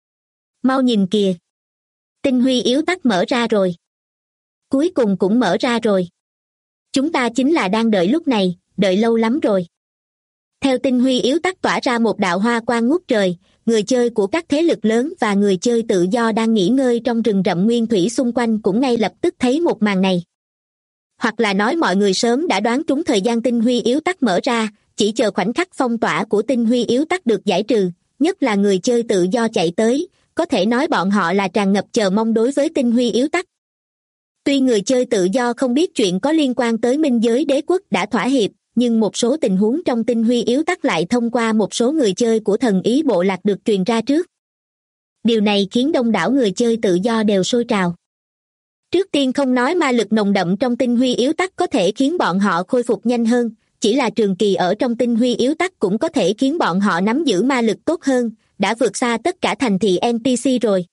Mau nhìn kìa! Tinh huy yếu tắc mở ra rồi. Cuối cùng cũng mở ra rồi. Chúng ta chính là đang đợi lúc này, đợi lâu lắm rồi. Theo tinh huy yếu tắc tỏa ra một đạo hoa quang ngút trời, người chơi của các thế lực lớn và người chơi tự do đang nghỉ ngơi trong rừng rậm nguyên thủy xung quanh cũng ngay lập tức thấy một màn này. Hoặc là nói mọi người sớm đã đoán trúng thời gian tinh huy yếu tắc mở ra, chỉ chờ khoảnh khắc phong tỏa của tinh huy yếu tắc được giải trừ, nhất là người chơi tự do chạy tới, có thể nói bọn họ là tràn ngập chờ mong đối với tinh huy yếu tắc. Tuy người chơi tự do không biết chuyện có liên quan tới minh giới đế quốc đã thỏa hiệp, nhưng một số tình huống trong tinh huy yếu tắc lại thông qua một số người chơi của thần ý bộ lạc được truyền ra trước. Điều này khiến đông đảo người chơi tự do đều sôi trào. Trước tiên không nói ma lực nồng đậm trong tinh huy yếu tắc có thể khiến bọn họ khôi phục nhanh hơn, chỉ là trường kỳ ở trong tinh huy yếu tắc cũng có thể khiến bọn họ nắm giữ ma lực tốt hơn, đã vượt xa tất cả thành thị NPC rồi.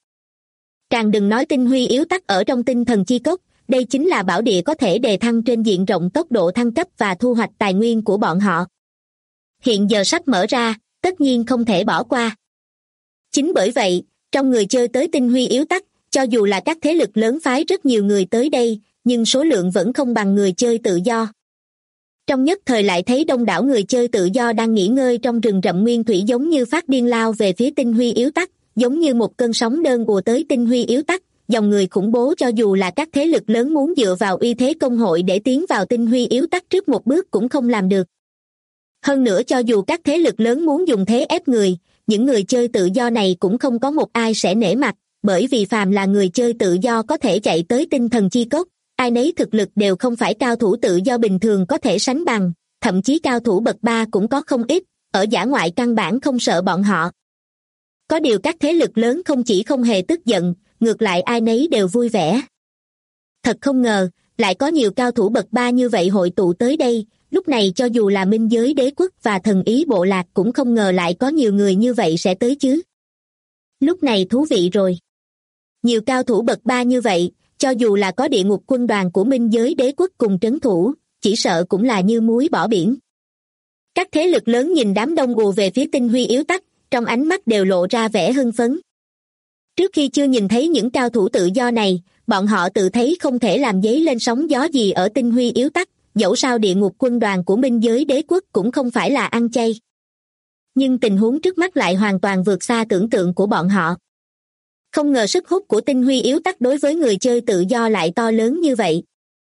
Càng đừng nói tinh huy yếu tắc ở trong tinh thần chi cốc, đây chính là bảo địa có thể đề thăng trên diện rộng tốc độ thăng cấp và thu hoạch tài nguyên của bọn họ. Hiện giờ sắp mở ra, tất nhiên không thể bỏ qua. Chính bởi vậy, trong người chơi tới tinh huy yếu tắc, cho dù là các thế lực lớn phái rất nhiều người tới đây, nhưng số lượng vẫn không bằng người chơi tự do. Trong nhất thời lại thấy đông đảo người chơi tự do đang nghỉ ngơi trong rừng rậm nguyên thủy giống như phát điên lao về phía tinh huy yếu tắc, giống như một cơn sóng đơn ùa tới tinh huy yếu tắc, dòng người khủng bố cho dù là các thế lực lớn muốn dựa vào uy thế công hội để tiến vào tinh huy yếu tắc trước một bước cũng không làm được. Hơn nữa cho dù các thế lực lớn muốn dùng thế ép người, những người chơi tự do này cũng không có một ai sẽ nể mặt, bởi vì phàm là người chơi tự do có thể chạy tới tinh thần chi cốc, ai nấy thực lực đều không phải cao thủ tự do bình thường có thể sánh bằng, thậm chí cao thủ bậc 3 cũng có không ít, ở dã ngoại căn bản không sợ bọn họ. Có điều các thế lực lớn không chỉ không hề tức giận, ngược lại ai nấy đều vui vẻ. Thật không ngờ, lại có nhiều cao thủ bậc 3 như vậy hội tụ tới đây, lúc này cho dù là minh giới đế quốc và thần ý bộ lạc cũng không ngờ lại có nhiều người như vậy sẽ tới chứ. Lúc này thú vị rồi. Nhiều cao thủ bậc 3 như vậy, cho dù là có địa ngục quân đoàn của minh giới đế quốc cùng trấn thủ, chỉ sợ cũng là như muối bỏ biển. Các thế lực lớn nhìn đám đông ùa về phía tinh huy yếu tắc, trong ánh mắt đều lộ ra vẻ hưng phấn. Trước khi chưa nhìn thấy những cao thủ tự do này, bọn họ tự thấy không thể làm dấy lên sóng gió gì ở tinh huy yếu tắc, dẫu sao địa ngục quân đoàn của minh giới đế quốc cũng không phải là ăn chay. Nhưng tình huống trước mắt lại hoàn toàn vượt xa tưởng tượng của bọn họ. Không ngờ sức hút của tinh huy yếu tắc đối với người chơi tự do lại to lớn như vậy.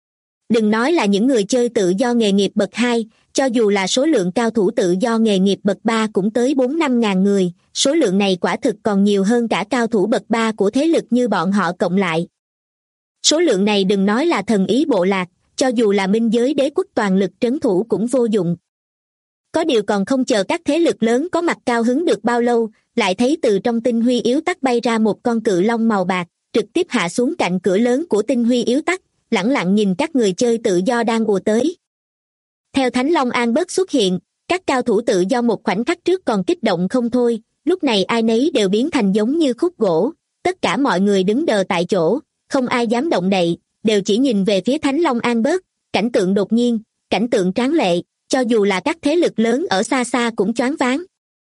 Đừng nói là những người chơi tự do nghề nghiệp bậc 2, cho dù là số lượng cao thủ tự do nghề nghiệp bậc 3 cũng tới 4-5 ngàn người, số lượng này quả thực còn nhiều hơn cả cao thủ bậc 3 của thế lực như bọn họ cộng lại. Số lượng này đừng nói là thần ý bộ lạc, cho dù là minh giới đế quốc toàn lực trấn thủ cũng vô dụng. Có điều còn không chờ các thế lực lớn có mặt cao hứng được bao lâu, lại thấy từ trong tinh huy yếu tắc bay ra một con cự long màu bạc, trực tiếp hạ xuống cạnh cửa lớn của tinh huy yếu tắc, lẳng lặng nhìn các người chơi tự do đang ùa tới. Theo Thánh Long An bớt xuất hiện, các cao thủ tự do một khoảnh khắc trước còn kích động không thôi, lúc này ai nấy đều biến thành giống như khúc gỗ, tất cả mọi người đứng đờ tại chỗ, không ai dám động đậy, đều chỉ nhìn về phía Thánh Long An bớt, cảnh tượng đột nhiên, cảnh tượng tráng lệ, cho dù là các thế lực lớn ở xa xa cũng choáng váng.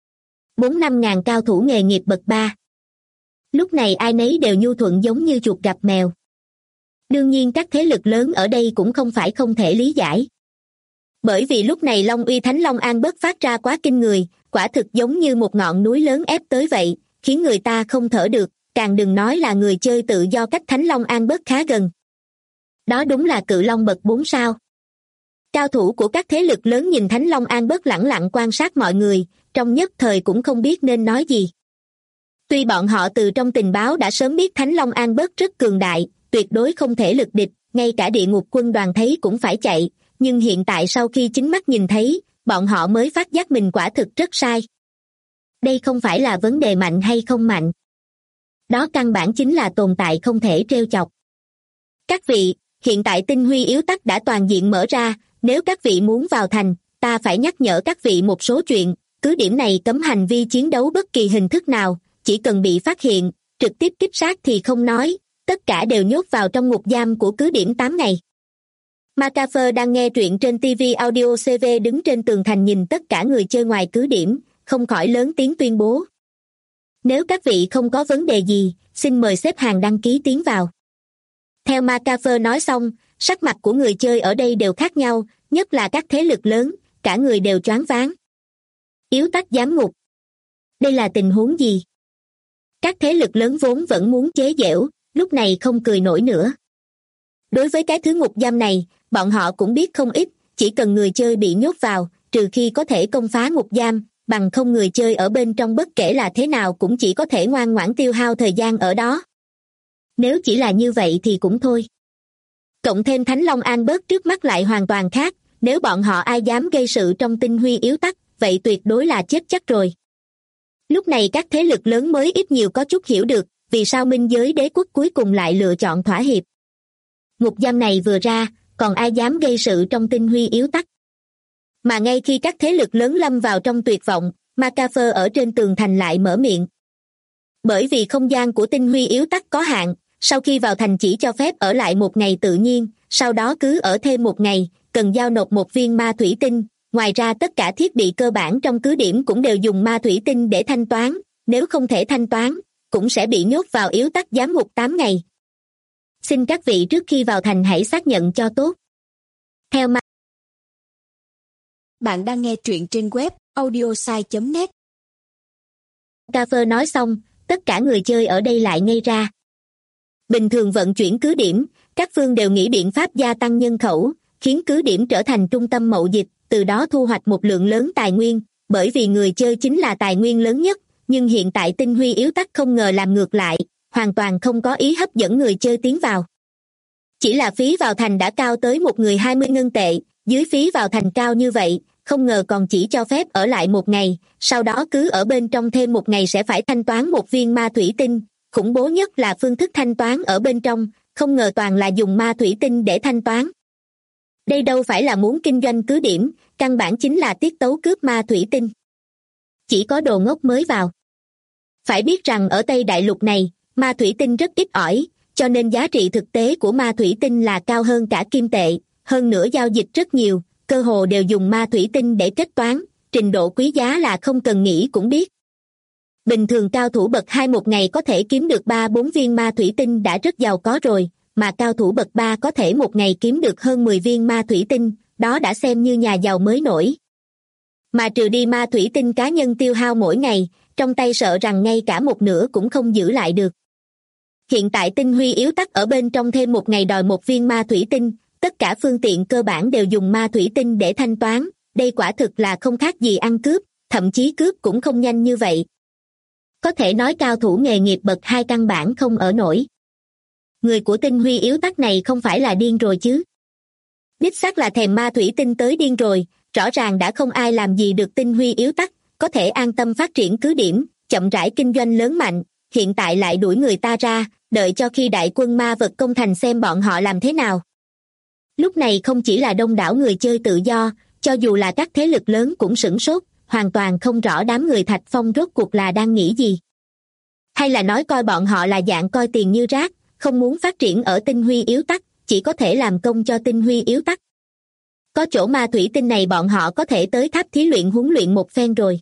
4-5 ngàn cao thủ nghề nghiệp bậc 3. Lúc này ai nấy đều nhu thuận giống như chuột gặp mèo. Đương nhiên các thế lực lớn ở đây cũng không phải không thể lý giải. Bởi vì lúc này Long uy Thánh Long An bớt phát ra quá kinh người, quả thực giống như một ngọn núi lớn ép tới vậy, khiến người ta không thở được, càng đừng nói là người chơi tự do cách Thánh Long An bớt khá gần. Đó đúng là cự long bậc 4 sao. Cao thủ của các thế lực lớn nhìn Thánh Long An bớt lẳng lặng quan sát mọi người, trong nhất thời cũng không biết nên nói gì. Tuy bọn họ từ trong tình báo đã sớm biết Thánh Long An bớt rất cường đại, tuyệt đối không thể lực địch, ngay cả địa ngục quân đoàn thấy cũng phải chạy, nhưng hiện tại sau khi chính mắt nhìn thấy, bọn họ mới phát giác mình quả thực rất sai. Đây không phải là vấn đề mạnh hay không mạnh. Đó căn bản chính là tồn tại không thể trêu chọc. Các vị, hiện tại tinh huy yếu tắc đã toàn diện mở ra, nếu các vị muốn vào thành, ta phải nhắc nhở các vị một số chuyện, cứ điểm này cấm hành vi chiến đấu bất kỳ hình thức nào, chỉ cần bị phát hiện, trực tiếp kích sát thì không nói, tất cả đều nhốt vào trong ngục giam của cứ điểm 8 ngày. McAfee đang nghe truyện trên TV Audio CV đứng trên tường thành nhìn tất cả người chơi ngoài cứ điểm, không khỏi lớn tiếng tuyên bố. Nếu các vị không có vấn đề gì, xin mời xếp hàng đăng ký tiến vào. Theo McAfee nói xong, sắc mặt của người chơi ở đây đều khác nhau, nhất là các thế lực lớn, cả người đều choáng váng. Yếu tắc giám ngục. Đây là tình huống gì? Các thế lực lớn vốn vẫn muốn chế giễu, lúc này không cười nổi nữa. Đối với cái thứ ngục giam này, bọn họ cũng biết không ít, chỉ cần người chơi bị nhốt vào, trừ khi có thể công phá ngục giam, bằng không người chơi ở bên trong bất kể là thế nào cũng chỉ có thể ngoan ngoãn tiêu hao thời gian ở đó. Nếu chỉ là như vậy thì cũng thôi. Cộng thêm Thánh Long An bớt trước mắt lại hoàn toàn khác, nếu bọn họ ai dám gây sự trong tinh huy yếu tắc, vậy tuyệt đối là chết chắc rồi. Lúc này các thế lực lớn mới ít nhiều có chút hiểu được, vì sao minh giới đế quốc cuối cùng lại lựa chọn thỏa hiệp. Ngục giam này vừa ra, còn ai dám gây sự trong tinh huy yếu tắc. Mà ngay khi các thế lực lớn lâm vào trong tuyệt vọng, McAfee ở trên tường thành lại mở miệng. Bởi vì không gian của tinh huy yếu tắc có hạn, sau khi vào thành chỉ cho phép ở lại 1 ngày tự nhiên, sau đó cứ ở thêm 1 ngày, cần giao nộp 1 viên ma thủy tinh. Ngoài ra tất cả thiết bị cơ bản trong cứ điểm cũng đều dùng ma thủy tinh để thanh toán, nếu không thể thanh toán, cũng sẽ bị nhốt vào yếu tắc giám ngục 8 ngày. Xin các vị trước khi vào thành hãy xác nhận cho tốt. Theo Bạn đang nghe truyện trên web audiosai.net. McAfee nói xong, tất cả người chơi ở đây lại ngây ra. Bình thường vận chuyển cứ điểm, các phương đều nghĩ biện pháp gia tăng nhân khẩu, khiến cứ điểm trở thành trung tâm mậu dịch, từ đó thu hoạch một lượng lớn tài nguyên, bởi vì người chơi chính là tài nguyên lớn nhất, nhưng hiện tại tinh huy yếu tắc không ngờ làm ngược lại, hoàn toàn không có ý hấp dẫn người chơi tiến vào. Chỉ là phí vào thành đã cao tới một người 20 ngân tệ, dưới phí vào thành cao như vậy, không ngờ còn chỉ cho phép ở lại 1 ngày, sau đó cứ ở bên trong thêm 1 ngày sẽ phải thanh toán 1 viên ma thủy tinh. Khủng bố nhất là phương thức thanh toán ở bên trong, không ngờ toàn là dùng ma thủy tinh để thanh toán. Đây đâu phải là muốn kinh doanh cứ điểm, căn bản chính là tiết tấu cướp ma thủy tinh. Chỉ có đồ ngốc mới vào. Phải biết rằng ở Tây Đại Lục này, ma thủy tinh rất ít ỏi, cho nên giá trị thực tế của ma thủy tinh là cao hơn cả kim tệ, hơn nữa giao dịch rất nhiều, cơ hồ đều dùng ma thủy tinh để kết toán, trình độ quý giá là không cần nghĩ cũng biết. Bình thường cao thủ bậc 2 1 ngày có thể kiếm được 3-4 viên ma thủy tinh đã rất giàu có rồi, mà cao thủ bậc 3 có thể 1 ngày kiếm được hơn 10 viên ma thủy tinh, đó đã xem như nhà giàu mới nổi. Mà trừ đi ma thủy tinh cá nhân tiêu hao mỗi ngày, trong tay sợ rằng ngay cả 1/2 cũng không giữ lại được. Hiện tại tinh huy yếu tắc ở bên trong thêm 1 ngày đòi 1 viên ma thủy tinh, tất cả phương tiện cơ bản đều dùng ma thủy tinh để thanh toán, đây quả thực là không khác gì ăn cướp, thậm chí cướp cũng không nhanh như vậy. Có thể nói cao thủ nghề nghiệp bậc 2 căn bản không ở nổi. Người của tinh huy yếu tắc này không phải là điên rồi chứ. Đích xác là thèm ma thủy tinh tới điên rồi, rõ ràng đã không ai làm gì được tinh huy yếu tắc, có thể an tâm phát triển cứ điểm, chậm rãi kinh doanh lớn mạnh, hiện tại lại đuổi người ta ra, đợi cho khi đại quân ma vật công thành xem bọn họ làm thế nào. Lúc này không chỉ là đông đảo người chơi tự do, cho dù là các thế lực lớn cũng sửng sốt, hoàn toàn không rõ đám người Thạch Phong rốt cuộc là đang nghĩ gì. Hay là nói coi bọn họ là dạng coi tiền như rác, không muốn phát triển ở tinh huy yếu tắc, chỉ có thể làm công cho tinh huy yếu tắc. Có chỗ ma thủy tinh này bọn họ có thể tới tháp thí luyện huấn luyện một phen rồi.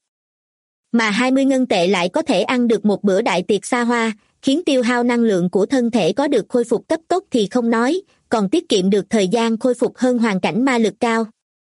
Mà 20 ngân tệ lại có thể ăn được một bữa đại tiệc xa hoa, khiến tiêu hao năng lượng của thân thể có được khôi phục cấp tốc thì không nói, còn tiết kiệm được thời gian khôi phục hơn hoàn cảnh ma lực cao.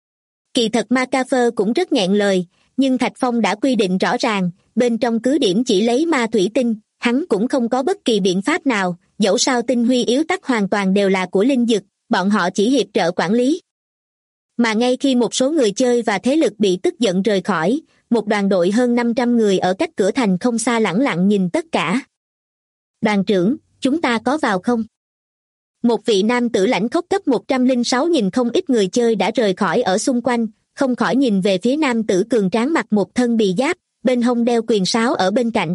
Kỳ thật McAfee cũng rất nghẹn lời, nhưng Thạch Phong đã quy định rõ ràng, bên trong cứ điểm chỉ lấy ma thủy tinh, hắn cũng không có bất kỳ biện pháp nào, dẫu sao tinh huy yếu tắc hoàn toàn đều là của linh dực, bọn họ chỉ hiệp trợ quản lý. Mà ngay khi một số người chơi và thế lực bị tức giận rời khỏi, một đoàn đội hơn 500 người ở cách cửa thành không xa lẳng lặng nhìn tất cả. Đoàn trưởng, chúng ta có vào không? Một vị nam tử lãnh khốc cấp 106 nhìn không ít người chơi đã rời khỏi ở xung quanh, không khỏi nhìn về phía nam tử cường tráng mặc một thân bì giáp, bên hông đeo quyền sáo ở bên cạnh.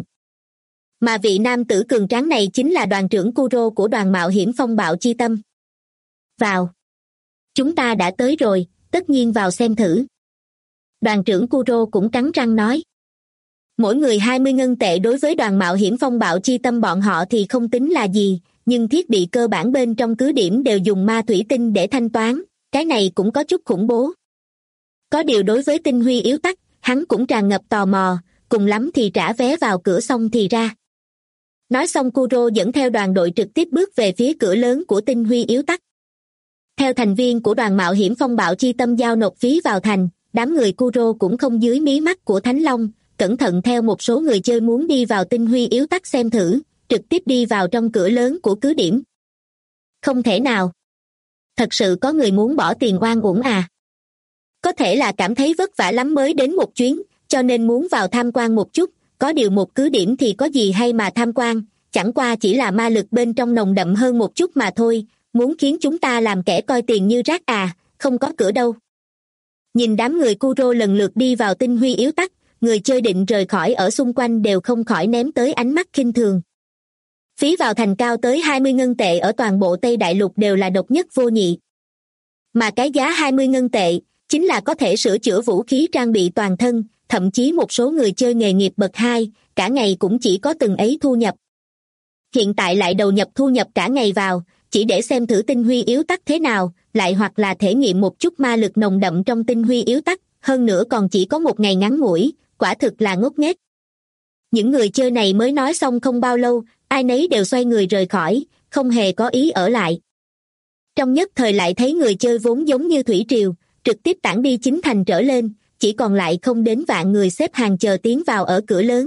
Mà vị nam tử cường tráng này chính là đoàn trưởng Kuro của đoàn mạo hiểm phong bạo chi tâm. Vào. Chúng ta đã tới rồi, tất nhiên vào xem thử. Đoàn trưởng Kuro cũng cắn răng nói. Mỗi người 20 ngân tệ đối với đoàn mạo hiểm phong bạo chi tâm bọn họ thì không tính là gì, nhưng thiết bị cơ bản bên trong cứ điểm đều dùng ma thủy tinh để thanh toán, cái này cũng có chút khủng bố. Có điều đối với tinh huy yếu tắc, hắn cũng tràn ngập tò mò, cùng lắm thì trả vé vào cửa xong thì ra. Nói xong Kuro dẫn theo đoàn đội trực tiếp bước về phía cửa lớn của tinh huy yếu tắc. Theo thành viên của đoàn mạo hiểm phong bạo chi tâm giao nộp phí vào thành, đám người Kuro cũng không dưới mí mắt của Thánh Long, cẩn thận theo một số người chơi muốn đi vào tinh huy yếu tắc xem thử, trực tiếp đi vào trong cửa lớn của cứ điểm. Không thể nào. Thật sự có người muốn bỏ tiền oan uổng à? Có thể là cảm thấy vất vả lắm mới đến một chuyến, cho nên muốn vào tham quan một chút, có điều một cứ điểm thì có gì hay mà tham quan, chẳng qua chỉ là ma lực bên trong nồng đậm hơn một chút mà thôi, muốn khiến chúng ta làm kẻ coi tiền như rác à, không có cửa đâu. Nhìn đám người Kuro lần lượt đi vào tinh huy yếu tắc, người chơi định rời khỏi ở xung quanh đều không khỏi ném tới ánh mắt khinh thường. Phí vào thành cao tới 20 ngân tệ ở toàn bộ Tây Đại Lục đều là độc nhất vô nhị. Mà cái giá 20 ngân tệ, chính là có thể sửa chữa vũ khí trang bị toàn thân, thậm chí một số người chơi nghề nghiệp bậc 2, cả ngày cũng chỉ có từng ấy thu nhập. Hiện tại lại đầu nhập thu nhập cả ngày vào, chỉ để xem thử tinh huy yếu tắc thế nào, lại hoặc là thể nghiệm một chút ma lực nồng đậm trong tinh huy yếu tắc, hơn nữa còn chỉ có một ngày ngắn ngủi, quả thực là ngốc nghếch. Những người chơi này mới nói xong không bao lâu, ai nấy đều xoay người rời khỏi, không hề có ý ở lại. Trong nhất thời lại thấy người chơi vốn giống như thủy triều, trực tiếp tản đi 9 thành trở lên, chỉ còn lại không đến vạn người xếp hàng chờ tiến vào ở cửa lớn.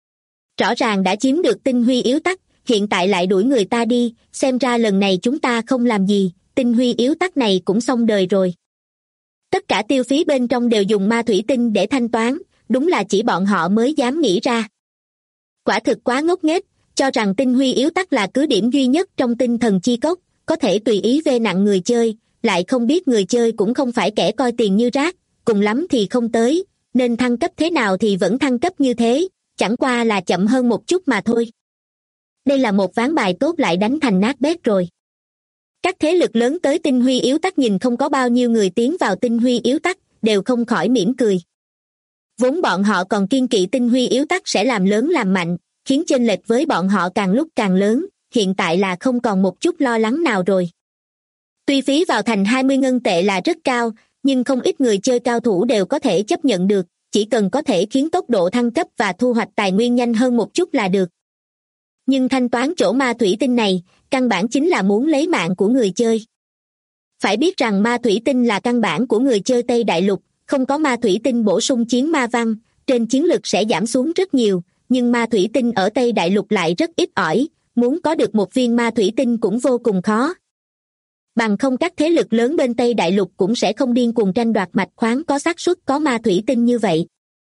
Rõ ràng đã chiếm được tinh huy yếu tắc, hiện tại lại đuổi người ta đi, xem ra lần này chúng ta không làm gì, tinh huy yếu tắc này cũng xong đời rồi. Tất cả tiêu phí bên trong đều dùng ma thủy tinh để thanh toán, đúng là chỉ bọn họ mới dám nghĩ ra. Quả thực quá ngốc nghếch, cho rằng tinh huy yếu tắc là cứ điểm duy nhất trong tinh thần chi cốc, có thể tùy ý vê nặng người chơi, lại không biết người chơi cũng không phải kẻ coi tiền như rác, cùng lắm thì không tới, nên thăng cấp thế nào thì vẫn thăng cấp như thế, chẳng qua là chậm hơn một chút mà thôi. Đây là một ván bài tốt lại đánh thành nát bét rồi. Các thế lực lớn tới tinh huy yếu tắc nhìn không có bao nhiêu người tiến vào tinh huy yếu tắc, đều không khỏi mỉm cười. Vốn bọn họ còn kiêng kỵ tinh huy yếu tắc sẽ làm lớn làm mạnh, khiến chênh lệch với bọn họ càng lúc càng lớn, hiện tại là không còn một chút lo lắng nào rồi. Tuy phí vào thành 20 ngân tệ là rất cao, nhưng không ít người chơi cao thủ đều có thể chấp nhận được, chỉ cần có thể khiến tốc độ thăng cấp và thu hoạch tài nguyên nhanh hơn một chút là được. Nhưng thanh toán chỗ ma thủy tinh này, căn bản chính là muốn lấy mạng của người chơi. Phải biết rằng ma thủy tinh là căn bản của người chơi Tây Đại Lục, không có ma thủy tinh bổ sung chiến ma văn, trên chiến lực sẽ giảm xuống rất nhiều, nhưng ma thủy tinh ở Tây Đại Lục lại rất ít ỏi, muốn có được một viên ma thủy tinh cũng vô cùng khó. Bằng không các thế lực lớn bên Tây Đại Lục cũng sẽ không điên cuồng tranh đoạt mạch khoáng có xác suất có ma thủy tinh như vậy.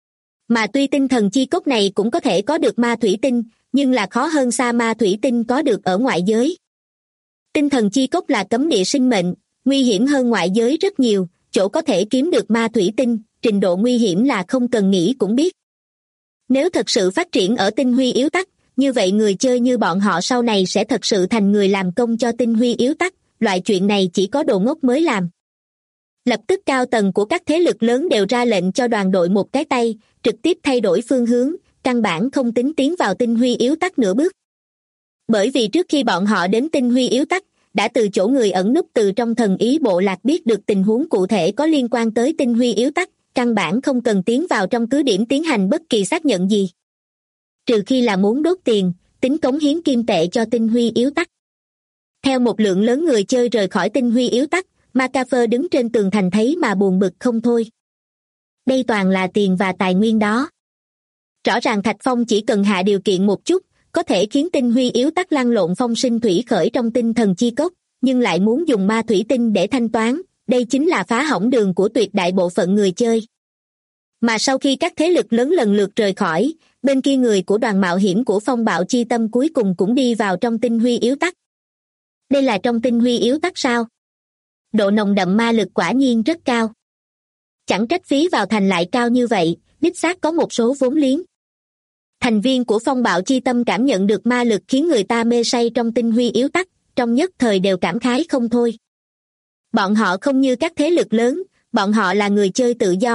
Mà tuy tinh thần chi cốc này cũng có thể có được ma thủy tinh, nhưng là khó hơn xa ma thủy tinh có được ở ngoại giới. Tinh thần chi cốc là cấm địa sinh mệnh, nguy hiểm hơn ngoại giới rất nhiều, chỗ có thể kiếm được ma thủy tinh, trình độ nguy hiểm là không cần nghĩ cũng biết. Nếu thật sự phát triển ở tinh huy yếu tắc, như vậy người chơi như bọn họ sau này sẽ thật sự thành người làm công cho tinh huy yếu tắc, loại chuyện này chỉ có đồ ngốc mới làm. Lập tức cao tầng của các thế lực lớn đều ra lệnh cho đoàn đội một cái tay, trực tiếp thay đổi phương hướng, căn bản không tính tiến vào tinh huy yếu tắc nửa bước. Bởi vì trước khi bọn họ đến tinh huy yếu tắc, đã từ chỗ người ẩn núp từ trong thần ý bộ lạc biết được tình huống cụ thể có liên quan tới tinh huy yếu tắc, căn bản không cần tiến vào trong cứ điểm tiến hành bất kỳ xác nhận gì. Trừ khi là muốn đốt tiền, tính cống hiến kim tệ cho tinh huy yếu tắc. Theo một lượng lớn người chơi rời khỏi tinh huy yếu tắc, Macafer đứng trên tường thành thấy mà buồn bực không thôi. Đây toàn là tiền và tài nguyên đó. Rõ ràng Thạch Phong chỉ cần hạ điều kiện một chút, có thể khiến tinh huy yếu tắc lăn lộn phong sinh thủy khởi trong tinh thần chi cốc, nhưng lại muốn dùng ma thủy tinh để thanh toán, đây chính là phá hỏng đường của tuyệt đại bộ phận người chơi. Mà sau khi các thế lực lớn lần lượt rời khỏi, bên kia người của đoàn mạo hiểm của phong bạo chi tâm cuối cùng cũng đi vào trong tinh huy yếu tắc. Đây là trong tinh huy yếu tắc sao? Độ nồng đậm ma lực quả nhiên rất cao. Chẳng trách phí vào thành lại cao như vậy, đích xác có một số vốn liếng. Thành viên của phong bạo chi tâm cảm nhận được ma lực khiến người ta mê say trong tinh huy yếu tắc, trong nhất thời đều cảm khái không thôi. Bọn họ không như các thế lực lớn, bọn họ là người chơi tự do,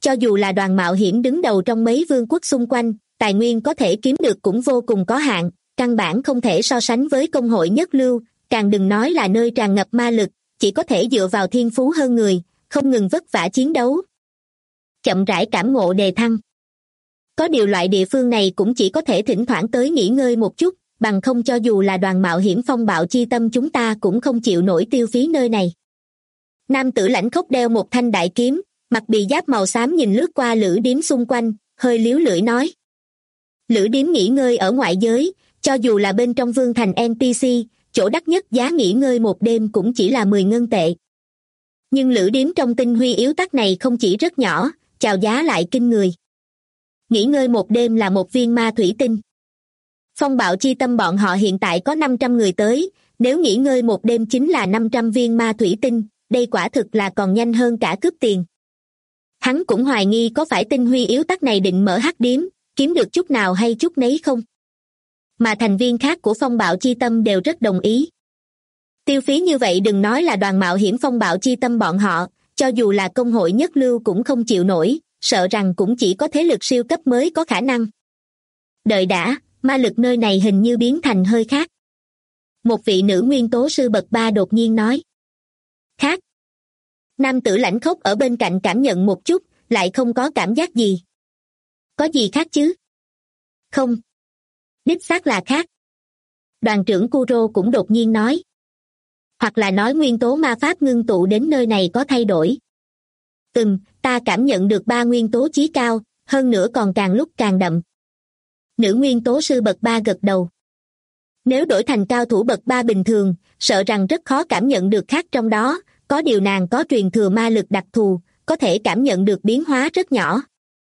cho dù là đoàn mạo hiểm đứng đầu trong mấy vương quốc xung quanh, tài nguyên có thể kiếm được cũng vô cùng có hạn, căn bản không thể so sánh với công hội nhất lưu, càng đừng nói là nơi tràn ngập ma lực, chỉ có thể dựa vào thiên phú hơn người, không ngừng vất vả chiến đấu. Chậm rãi cảm ngộ đề thăng. Có điều loại địa phương này cũng chỉ có thể thỉnh thoảng tới nghỉ ngơi một chút, bằng không cho dù là đoàn mạo hiểm phong bạo chi tâm chúng ta cũng không chịu nổi tiêu phí nơi này. Nam tử lãnh khốc đeo một thanh đại kiếm, mặc bì giáp màu xám nhìn lướt qua lữ điếm xung quanh, hơi líu lưỡi nói. Lữ điếm nghỉ ngơi ở ngoại giới, cho dù là bên trong vương thành NPC, chỗ đắt nhất giá nghỉ ngơi một đêm cũng chỉ là 10 ngân tệ. Nhưng lữ điếm trong tinh huy yếu tắc này không chỉ rất nhỏ, chào giá lại kinh người. Nghỉ ngơi một đêm là một viên ma thủy tinh. Phong bạo chi tâm bọn họ hiện tại có 500 người tới, nếu nghỉ ngơi một đêm chính là 500 viên ma thủy tinh, đây quả thực là còn nhanh hơn cả cướp tiền. Hắn cũng hoài nghi có phải tinh huy yếu tắc này định mở hắc điếm, kiếm được chút nào hay chút nấy không? Mà thành viên khác của phong bạo chi tâm đều rất đồng ý. Tiêu phí như vậy đừng nói là đoàn mạo hiểm phong bạo chi tâm bọn họ, cho dù là công hội nhất lưu cũng không chịu nổi, sợ rằng cũng chỉ có thế lực siêu cấp mới có khả năng. Đợi đã, ma lực nơi này hình như biến thành hơi khác. Một vị nữ nguyên tố sư bậc 3 đột nhiên nói. Khác. Nam tử lãnh khốc ở bên cạnh cảm nhận một chút, lại không có cảm giác gì. Có gì khác chứ? Không. Đích xác là khác. Đoàn trưởng Kuro cũng đột nhiên nói. Hoặc là nói nguyên tố ma pháp ngưng tụ đến nơi này có thay đổi. Ta cảm nhận được 3 nguyên tố chí cao, hơn nữa còn càng lúc càng đậm. Nữ nguyên tố sư bậc 3 gật đầu. Nếu đổi thành cao thủ bậc 3 bình thường, sợ rằng rất khó cảm nhận được khác trong đó, có điều nàng có truyền thừa ma lực đặc thù, có thể cảm nhận được biến hóa rất nhỏ.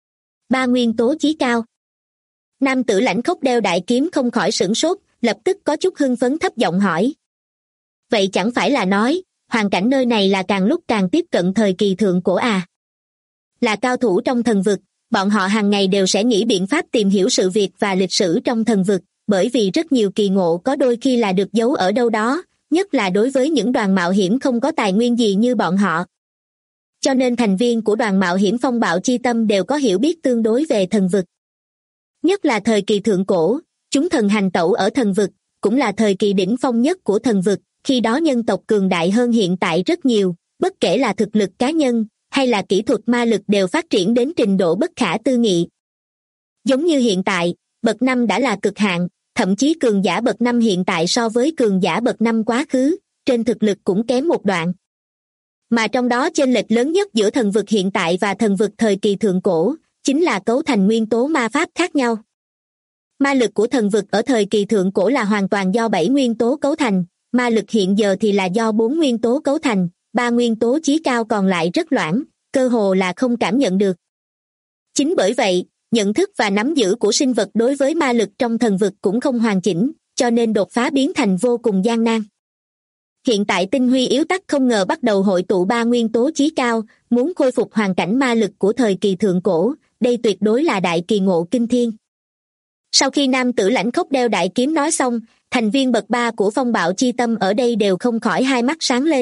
3 nguyên tố chí cao. Nam tử lãnh khốc đeo đại kiếm không khỏi sửng sốt, lập tức có chút hưng phấn thấp giọng hỏi. Vậy chẳng phải là nói, hoàn cảnh nơi này là càng lúc càng tiếp cận thời kỳ thượng cổ à? Là cao thủ trong thần vực, bọn họ hàng ngày đều sẽ nghĩ biện pháp tìm hiểu sự việc và lịch sử trong thần vực, bởi vì rất nhiều kỳ ngộ có đôi khi là được giấu ở đâu đó, nhất là đối với những đoàn mạo hiểm không có tài nguyên gì như bọn họ. Cho nên thành viên của đoàn mạo hiểm phong bạo chi tâm đều có hiểu biết tương đối về thần vực. Nhất là thời kỳ thượng cổ, chúng thần hành tẩu ở thần vực, cũng là thời kỳ đỉnh phong nhất của thần vực, khi đó nhân tộc cường đại hơn hiện tại rất nhiều, bất kể là thực lực cá nhân, hay là kỹ thuật ma lực đều phát triển đến trình độ bất khả tư nghị. Giống như hiện tại, bậc 5 đã là cực hạn, thậm chí cường giả bậc 5 hiện tại so với cường giả bậc 5 quá khứ, trên thực lực cũng kém một đoạn. Mà trong đó chênh lệch lớn nhất giữa thần vực hiện tại và thần vực thời kỳ thượng cổ, chính là cấu thành nguyên tố ma pháp khác nhau. Ma lực của thần vực ở thời kỳ thượng cổ là hoàn toàn do 7 nguyên tố cấu thành, ma lực hiện giờ thì là do 4 nguyên tố cấu thành, 3 nguyên tố chí cao còn lại rất loãng, cơ hồ là không cảm nhận được. Chính bởi vậy, nhận thức và nắm giữ của sinh vật đối với ma lực trong thần vực cũng không hoàn chỉnh, cho nên đột phá biến thành vô cùng gian nan. Hiện tại tinh huy yếu tắc không ngờ bắt đầu hội tụ 3 nguyên tố chí cao, muốn khôi phục hoàn cảnh ma lực của thời kỳ thượng cổ, đây tuyệt đối là đại kỳ ngộ kinh thiên. Sau khi nam tử lãnh khốc đeo đại kiếm nói xong, thành viên bậc 3 của phong bạo chi tâm ở đây đều không khỏi hai mắt sáng lên.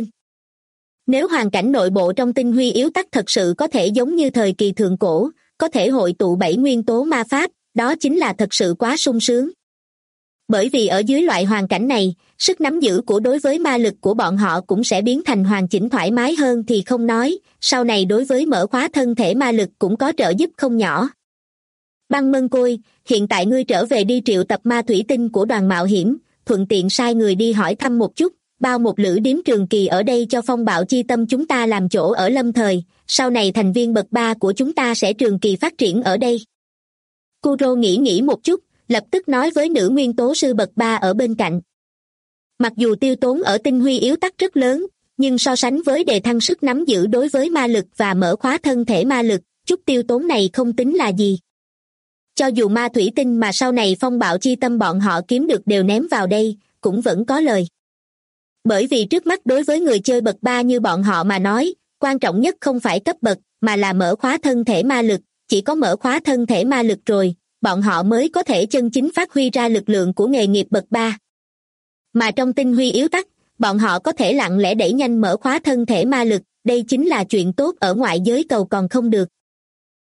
Nếu hoàn cảnh nội bộ trong tinh huy yếu tắc thật sự có thể giống như thời kỳ thượng cổ, có thể hội tụ 7 nguyên tố ma pháp, đó chính là thật sự quá sung sướng. Bởi vì ở dưới loại hoàn cảnh này, sức nắm giữ của đối với ma lực của bọn họ cũng sẽ biến thành hoàn chỉnh thoải mái hơn thì không nói, sau này đối với mở khóa thân thể ma lực cũng có trợ giúp không nhỏ. Băng Mân Côi, hiện tại ngươi trở về đi triệu tập ma thủy tinh của đoàn mạo hiểm, thuận tiện sai người đi hỏi thăm một chút, bao một lữ điếm trường kỳ ở đây cho phong bạo chi tâm chúng ta làm chỗ ở lâm thời, sau này thành viên bậc 3 của chúng ta sẽ trường kỳ phát triển ở đây. Kuro nghĩ một chút, lập tức nói với nữ nguyên tố sư bậc 3 ở bên cạnh. Mặc dù tiêu tốn ở tinh huy yếu tắc rất lớn, nhưng so sánh với đề thăng sức nắm giữ đối với ma lực và mở khóa thân thể ma lực, chút tiêu tốn này không tính là gì. Cho dù ma thủy tinh mà sau này phong bạo chi tâm bọn họ kiếm được đều ném vào đây, cũng vẫn có lời. Bởi vì trước mắt đối với người chơi bậc 3 như bọn họ mà nói, quan trọng nhất không phải cấp bậc, mà là mở khóa thân thể ma lực, chỉ có mở khóa thân thể ma lực rồi, bọn họ mới có thể chân chính phát huy ra lực lượng của nghề nghiệp bậc 3. Mà trong tinh huy yếu tắc, bọn họ có thể lặng lẽ đẩy nhanh mở khóa thân thể ma lực, đây chính là chuyện tốt ở ngoại giới cầu còn không được.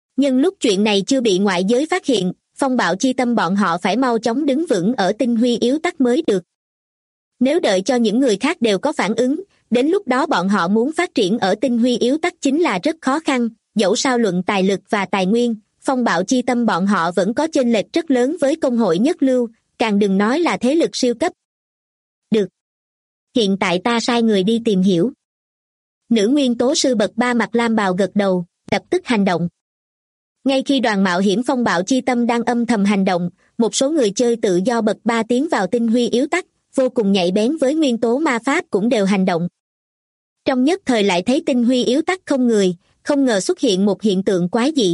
Nhưng lúc chuyện này chưa bị ngoại giới phát hiện, phong bạo chi tâm bọn họ phải mau chóng đứng vững ở tinh huy yếu tắc mới được. Nếu đợi cho những người khác đều có phản ứng, đến lúc đó bọn họ muốn phát triển ở tinh huy yếu tắc chính là rất khó khăn, dẫu sao luận tài lực và tài nguyên, phong bạo chi tâm bọn họ vẫn có chênh lệch rất lớn với công hội nhất lưu, càng đừng nói là thế lực siêu cấp. Được. Hiện tại ta sai người đi tìm hiểu. Nữ nguyên tố sư bậc 3 mặt lam bào gật đầu, lập tức hành động. Ngay khi đoàn mạo hiểm phong bạo chi tâm đang âm thầm hành động, một số người chơi tự do bậc 3 tiến vào tinh huy yếu tắc, vô cùng nhạy bén với nguyên tố ma pháp cũng đều hành động. Trong nhất thời lại thấy tinh huy yếu tắc không người, không ngờ xuất hiện một hiện tượng quái dị.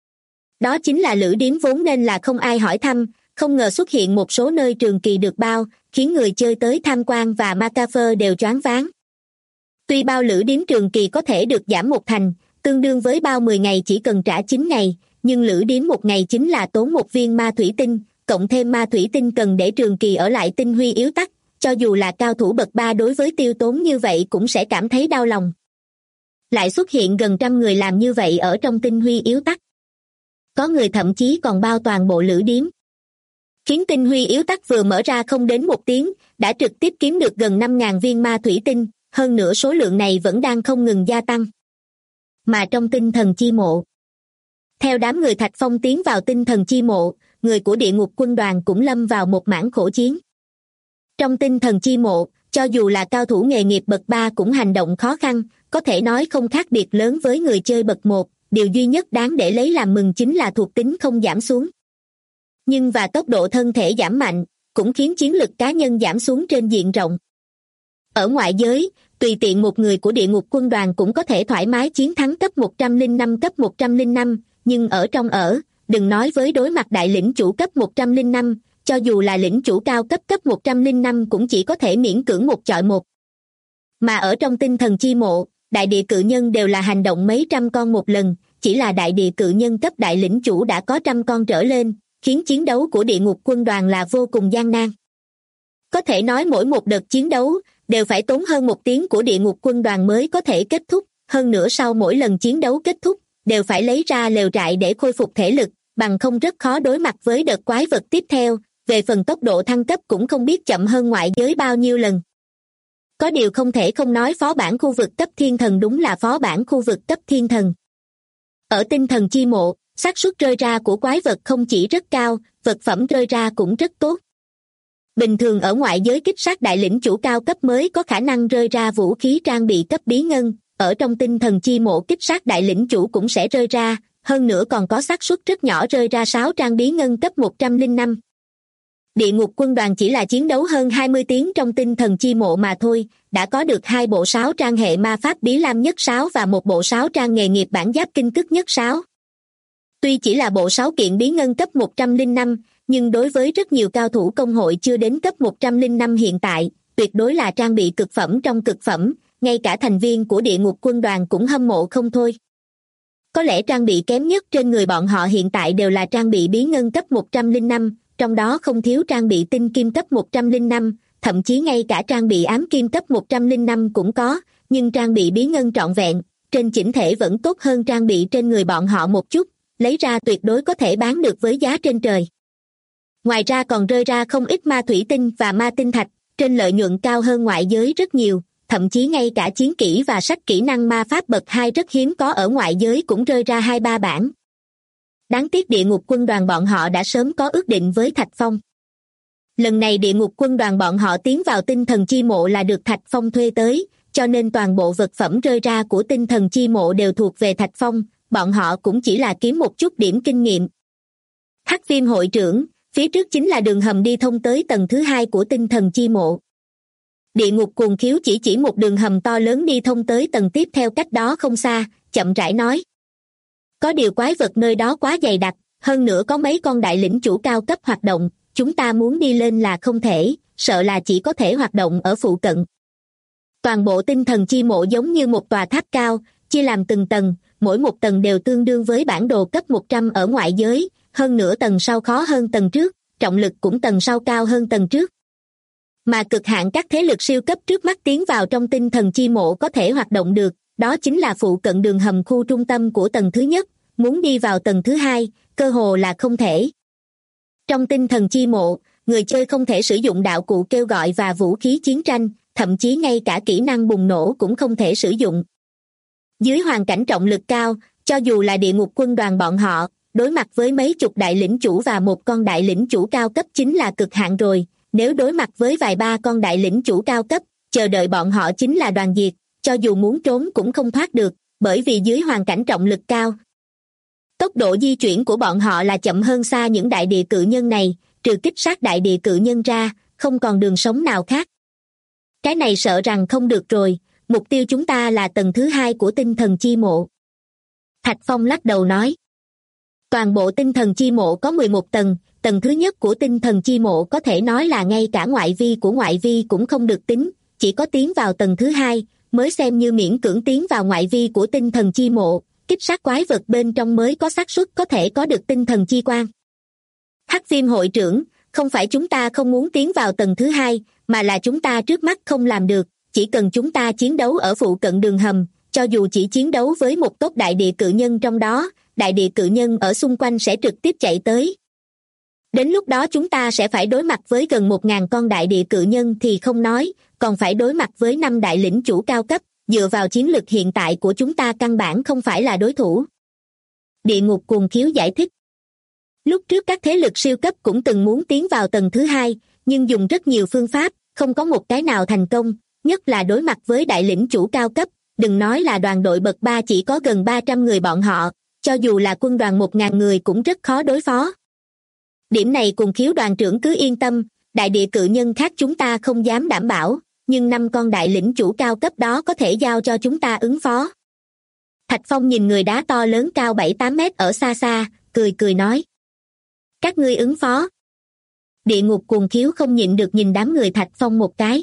Đó chính là lữ điếm vốn nên là không ai hỏi thăm, không ngờ xuất hiện một số nơi trường kỳ được bao, khiến người chơi tới tham quan và Macafer đều choáng váng. Tuy bao lữ điếm trường kỳ có thể được giảm 1/, tương đương với bao 10 ngày chỉ cần trả 9 ngày, nhưng lữ điếm 1 ngày chính là tốn 1 viên ma thủy tinh, cộng thêm ma thủy tinh cần để trường kỳ ở lại tinh huy yếu tắc, cho dù là cao thủ bậc 3 đối với tiêu tốn như vậy cũng sẽ cảm thấy đau lòng. Lại xuất hiện gần 100 người làm như vậy ở trong tinh huy yếu tắc. Có người thậm chí còn bao toàn bộ lữ điếm. Khiến tinh huy yếu tắc vừa mở ra không đến 1 tiếng, đã trực tiếp kiếm được gần 5.000 viên ma thủy tinh, hơn nữa số lượng này vẫn đang không ngừng gia tăng. Mà trong tinh thần chi mộ, theo đám người Thạch Phong tiến vào tinh thần chi mộ, người của địa ngục quân đoàn cũng lâm vào một mảng khổ chiến. Trong tinh thần chi mộ, cho dù là cao thủ nghề nghiệp bậc 3 cũng hành động khó khăn, có thể nói không khác biệt lớn với người chơi bậc 1, điều duy nhất đáng để lấy làm mừng chính là thuộc tính không giảm xuống. Nhưng và tốc độ thân thể giảm mạnh, cũng khiến chiến lực cá nhân giảm xuống trên diện rộng. Ở ngoại giới, tùy tiện một người của địa ngục quân đoàn cũng có thể thoải mái chiến thắng cấp 105 cấp 105, nhưng đừng nói với đối mặt đại lĩnh chủ cấp 105, cho dù là lĩnh chủ cao cấp 105 cũng chỉ có thể miễn cưỡng 1 chọi 1. Mà ở trong tinh thần chi mộ, đại địa cự nhân đều là hành động mấy trăm con một lần, chỉ là đại địa cự nhân cấp đại lĩnh chủ đã có 100 con trở lên, khiến chiến đấu của địa ngục quân đoàn là vô cùng gian nan. Có thể nói mỗi một đợt chiến đấu đều phải tốn hơn 1 tiếng của địa ngục quân đoàn mới có thể kết thúc, hơn nữa sau mỗi lần chiến đấu kết thúc, đều phải lấy ra lều trại để khôi phục thể lực, bằng không rất khó đối mặt với đợt quái vật tiếp theo, về phần tốc độ thăng cấp cũng không biết chậm hơn ngoại giới bao nhiêu lần. Có điều không thể không nói phó bản khu vực cấp thiên thần đúng là phó bản khu vực cấp thiên thần. Ở tinh thần chi mộ, xác suất rơi ra của quái vật không chỉ rất cao, vật phẩm rơi ra cũng rất tốt. Bình thường ở ngoại giới kích sát đại lĩnh chủ cao cấp mới có khả năng rơi ra vũ khí trang bị cấp bí ngân, ở trong tinh thần chi mộ kích sát đại lĩnh chủ cũng sẽ rơi ra, hơn nữa còn có xác suất rất nhỏ rơi ra 6 trang bí ngân cấp 105. Địa ngục quân đoàn chỉ là chiến đấu hơn 20 tiếng trong tinh thần chi mộ mà thôi, đã có được 2 bộ 6 trang hệ ma pháp bí lam nhất 6 và 1 bộ 6 trang nghề nghiệp bản giáp kinh cức nhất 6. Tuy chỉ là bộ 6 kiện bí ngân cấp 105, nhưng đối với rất nhiều cao thủ công hội chưa đến cấp 105 hiện tại, tuyệt đối là trang bị cực phẩm trong cực phẩm, ngay cả thành viên của địa ngục quân đoàn cũng hâm mộ không thôi. Có lẽ trang bị kém nhất trên người bọn họ hiện tại đều là trang bị bí ngân cấp 105, trong đó không thiếu trang bị tinh kim cấp 105, thậm chí ngay cả trang bị ám kim cấp 105 cũng có, nhưng trang bị bí ngân trọn vẹn, trên chỉnh thể vẫn tốt hơn trang bị trên người bọn họ một chút, lấy ra tuyệt đối có thể bán được với giá trên trời. Ngoài ra còn rơi ra không ít ma thủy tinh và ma tinh thạch, trên lợi nhuận cao hơn ngoại giới rất nhiều, thậm chí ngay cả chiến kỹ và sách kỹ năng ma pháp bậc 2 rất hiếm có ở ngoại giới cũng rơi ra 2-3 bản. Đáng tiếc địa ngục quân đoàn bọn họ đã sớm có ước định với Thạch Phong. Lần này địa ngục quân đoàn bọn họ tiến vào tinh thần chi mộ là được Thạch Phong thuê tới, cho nên toàn bộ vật phẩm rơi ra của tinh thần chi mộ đều thuộc về Thạch Phong, bọn họ cũng chỉ là kiếm một chút điểm kinh nghiệm. Hắc Viêm hội trưởng, phía trước chính là đường hầm đi thông tới tầng thứ 2 của tinh thần chi mộ. Địa ngục cuồng khiếu chỉ một đường hầm to lớn đi thông tới tầng tiếp theo cách đó không xa, chậm rãi nói. Có điều quái vật nơi đó quá dày đặc, hơn nữa có mấy con đại lĩnh chủ cao cấp hoạt động, chúng ta muốn đi lên là không thể, sợ là chỉ có thể hoạt động ở phụ cận. Toàn bộ tinh thần chi mộ giống như một tòa tháp cao, chia làm từng tầng, mỗi một tầng đều tương đương với bản đồ cấp 100 ở ngoại giới, hơn nữa tầng sau khó hơn tầng trước, trọng lực cũng tầng sau cao hơn tầng trước. Mà cực hạn các thế lực siêu cấp trước mắt tiến vào trong tinh thần chi mộ có thể hoạt động được, đó chính là phụ cận đường hầm khu trung tâm của tầng thứ nhất, muốn đi vào tầng thứ hai, cơ hồ là không thể. Trong tinh thần chi mộ, người chơi không thể sử dụng đạo cụ kêu gọi và vũ khí chiến tranh, thậm chí ngay cả kỹ năng bùng nổ cũng không thể sử dụng. Dưới hoàn cảnh trọng lực cao, cho dù là địa ngục quân đoàn bọn họ, đối mặt với mấy chục đại lĩnh chủ và một con đại lĩnh chủ cao cấp chính là cực hạn rồi. Nếu đối mặt với vài ba con đại lĩnh chủ cao cấp, chờ đợi bọn họ chính là đoàn diệt, cho dù muốn trốn cũng không thoát được, bởi vì dưới hoàn cảnh trọng lực cao. Tốc độ di chuyển của bọn họ là chậm hơn xa những đại địa cự nhân này, trừ kích sát đại địa cự nhân ra, không còn đường sống nào khác. Cái này sợ rằng không được rồi, mục tiêu chúng ta là tầng thứ hai của tinh thần chi mộ. Thạch Phong lắc đầu nói. Toàn bộ tinh thần chi mộ có 11 tầng, tầng thứ nhất của tinh thần chi mộ có thể nói là ngay cả ngoại vi của ngoại vi cũng không được tính, chỉ có tiến vào tầng thứ hai mới xem như miễn cưỡng tiến vào ngoại vi của tinh thần chi mộ, kích sát quái vật bên trong mới có xác suất có thể có được tinh thần chi quang. Hắc Viêm hội trưởng, không phải chúng ta không muốn tiến vào tầng thứ hai, mà là chúng ta trước mắt không làm được, chỉ cần chúng ta chiến đấu ở phụ cận đường hầm, cho dù chỉ chiến đấu với một tốp đại địa cự nhân trong đó, đại địa cự nhân ở xung quanh sẽ trực tiếp chạy tới. Đến lúc đó chúng ta sẽ phải đối mặt với gần 1.000 con đại địa cự nhân thì không nói, còn phải đối mặt với 5 đại lĩnh chủ cao cấp, dựa vào chiến lực hiện tại của chúng ta căn bản không phải là đối thủ. Địa ngục cuồng khiếu giải thích. Lúc trước các thế lực siêu cấp cũng từng muốn tiến vào tầng thứ hai, nhưng dùng rất nhiều phương pháp, không có một cái nào thành công, nhất là đối mặt với đại lĩnh chủ cao cấp, đừng nói là đoàn đội bậc 3 chỉ có gần 300 người bọn họ, cho dù là quân đoàn 1.000 người cũng rất khó đối phó. Điểm này cuồng khiếu đoàn trưởng cứ yên tâm, đại địa cự nhân khác chúng ta không dám đảm bảo, nhưng 5 con đại lĩnh chủ cao cấp đó có thể giao cho chúng ta ứng phó. Thạch Phong nhìn người đá to lớn cao 7-8 mét ở xa xa, cười nói. Các ngươi ứng phó. Địa ngục cuồng khiếu không nhịn được nhìn đám người Thạch Phong một cái.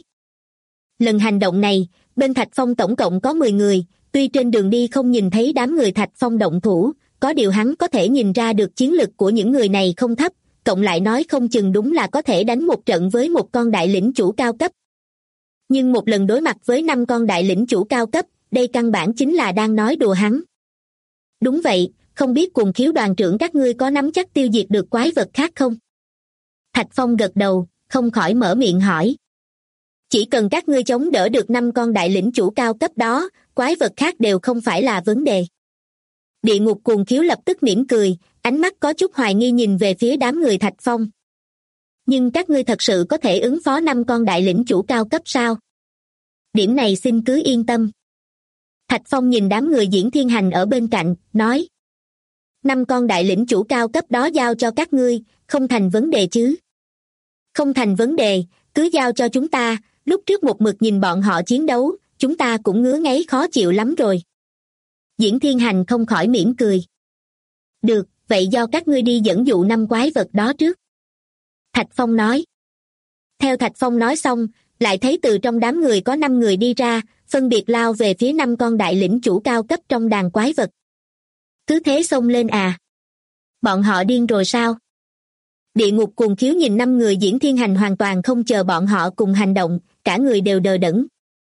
Lần hành động này, bên Thạch Phong tổng cộng có 10 người, tuy trên đường đi không nhìn thấy đám người Thạch Phong động thủ, có điều hắn có thể nhìn ra được chiến lực của những người này không thấp, cộng lại nói không chừng đúng là có thể đánh một trận với một con đại lĩnh chủ cao cấp. Nhưng một lần đối mặt với 5 con đại lĩnh chủ cao cấp, đây căn bản chính là đang nói đùa hắn. Đúng vậy, không biết cuồng khiếu đoàn trưởng các ngươi có nắm chắc tiêu diệt được quái vật khác không? Thạch Phong gật đầu, không khỏi mở miệng hỏi. Chỉ cần các ngươi chống đỡ được 5 con đại lĩnh chủ cao cấp đó, quái vật khác đều không phải là vấn đề. Địa ngục cuồng khiếu lập tức mỉm cười, ánh mắt có chút hoài nghi nhìn về phía đám người Thạch Phong. Nhưng các ngươi thật sự có thể ứng phó 5 con đại lĩnh chủ cao cấp sao? Điểm này xin cứ yên tâm. Thạch Phong nhìn đám người Diễn Thiên Hành ở bên cạnh, nói. 5 con đại lĩnh chủ cao cấp đó giao cho các ngươi, không thành vấn đề chứ? Không thành vấn đề, cứ giao cho chúng ta, lúc trước một mực nhìn bọn họ chiến đấu, chúng ta cũng ngứa ngáy khó chịu lắm rồi. Diễn Thiên Hành không khỏi mỉm cười. Được, vậy do các ngươi đi dẫn dụ 5 quái vật đó trước. Thạch Phong nói. Theo Thạch Phong nói xong, lại thấy từ trong đám người có 5 người đi ra, phân biệt lao về phía 5 con đại lĩnh chủ cao cấp trong đàn quái vật. Cứ thế xông lên à? Bọn họ điên rồi sao? Địa ngục cuồng khiếu nhìn 5 người Diễn Thiên Hành hoàn toàn không chờ bọn họ cùng hành động, cả người đều đờ đẫn.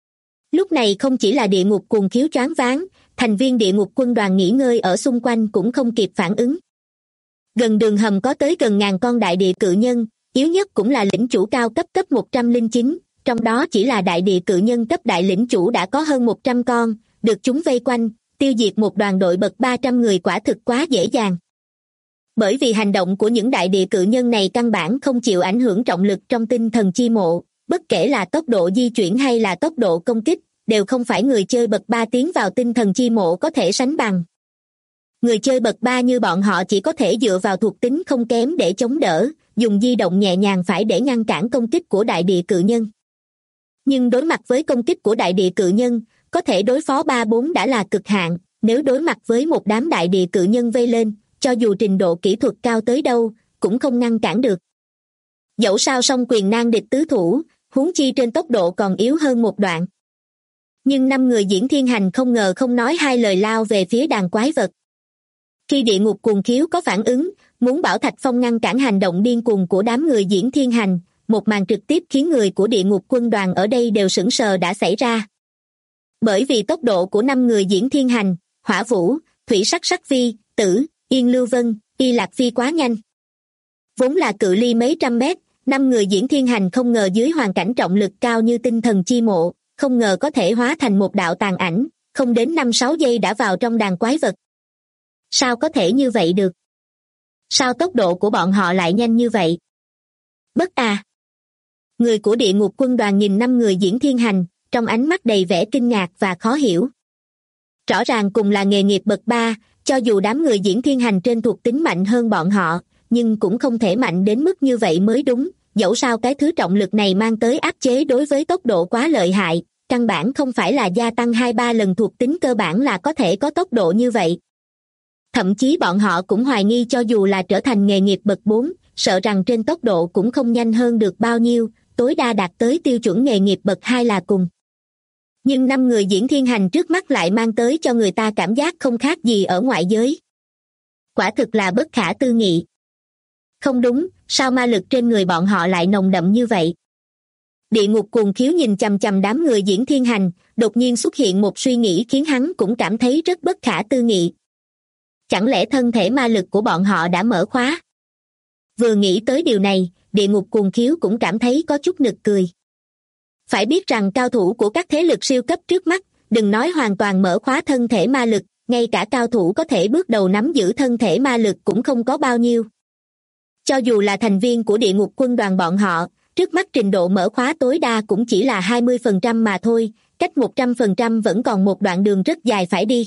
Lúc này không chỉ là địa ngục cuồng khiếu choáng váng, thành viên địa ngục quân đoàn nghỉ ngơi ở xung quanh cũng không kịp phản ứng. Gần đường hầm có tới gần 1000 con đại địa cự nhân, yếu nhất cũng là lĩnh chủ cao cấp 109, trong đó chỉ là đại địa cự nhân cấp đại lĩnh chủ đã có hơn 100 con, được chúng vây quanh, tiêu diệt một đoàn đội bậc 300 người quả thực quá dễ dàng. Bởi vì hành động của những đại địa cự nhân này căn bản không chịu ảnh hưởng trọng lực trong tinh thần chi mộ, bất kể là tốc độ di chuyển hay là tốc độ công kích, đều không phải người chơi bậc 3 tiến vào tinh thần chi mộ có thể sánh bằng. Người chơi bậc 3 như bọn họ chỉ có thể dựa vào thuộc tính không kém để chống đỡ, dùng di động nhẹ nhàng phải để ngăn cản công kích của đại địa cự nhân. Nhưng đối mặt với công kích của đại địa cự nhân, có thể đối phó 3-4 đã là cực hạn, nếu đối mặt với một đám đại địa cự nhân vây lên, cho dù trình độ kỹ thuật cao tới đâu, cũng không ngăn cản được. Dẫu sao song quyền nan địch tứ thủ, huống chi trên tốc độ còn yếu hơn một đoạn. Nhưng 5 người Diễn Thiên Hành không ngờ không nói hai lời lao về phía đàn quái vật. Khi địa ngục cuồng khiếu có phản ứng, muốn bảo Thạch Phong ngăn cản hành động điên cuồng của đám người Diễn Thiên Hành, một màn trực tiếp khiến người của địa ngục quân đoàn ở đây đều sững sờ đã xảy ra. Bởi vì tốc độ của 5 người Diễn Thiên Hành, Hỏa Vũ, Thủy Sắc Sắc Vi, tử, Yên Lưu Vân, Y Lạc Phi quá nhanh. Vốn là cự ly mấy trăm mét, 5 người diễn thiên hành không ngờ dưới hoàn cảnh trọng lực cao như tinh thần chi mộ, không ngờ có thể hóa thành một đạo tàn ảnh, không đến 5-6 giây đã vào trong đàn quái vật. Sao có thể như vậy được? Sao tốc độ của bọn họ lại nhanh như vậy? Bất à! Người của địa ngục quân đoàn nhìn 5 người diễn thiên hành, trong ánh mắt đầy vẻ kinh ngạc và khó hiểu. Rõ ràng cùng là nghề nghiệp bậc 3, cho dù đám người diễn thiên hành trên thuộc tính mạnh hơn bọn họ, nhưng cũng không thể mạnh đến mức như vậy mới đúng, dẫu sao cái thứ trọng lực này mang tới áp chế đối với tốc độ quá lợi hại, căn bản không phải là gia tăng 2-3 lần thuộc tính cơ bản là có thể có tốc độ như vậy. Thậm chí bọn họ cũng hoài nghi cho dù là trở thành nghề nghiệp bậc 4, sợ rằng trên tốc độ cũng không nhanh hơn được bao nhiêu, tối đa đạt tới tiêu chuẩn nghề nghiệp bậc 2 là cùng. Nhưng 5 người diễn thiên hành trước mắt lại mang tới cho người ta cảm giác không khác gì ở ngoại giới. Quả thực là bất khả tư nghị. Không đúng, sao ma lực trên người bọn họ lại nồng đậm như vậy? Địa ngục cuồng khiếu nhìn chằm chằm đám người diễn thiên hành, đột nhiên xuất hiện một suy nghĩ khiến hắn cũng cảm thấy rất bất khả tư nghị. Chẳng lẽ thân thể ma lực của bọn họ đã mở khóa? Vừa nghĩ tới điều này, địa ngục cuồng khiếu cũng cảm thấy có chút nực cười. Phải biết rằng cao thủ của các thế lực siêu cấp trước mắt, đừng nói hoàn toàn mở khóa thân thể ma lực, ngay cả cao thủ có thể bước đầu nắm giữ thân thể ma lực cũng không có bao nhiêu. Cho dù là thành viên của địa ngục quân đoàn bọn họ, trước mắt trình độ mở khóa tối đa cũng chỉ là 20% mà thôi, cách 100% vẫn còn một đoạn đường rất dài phải đi.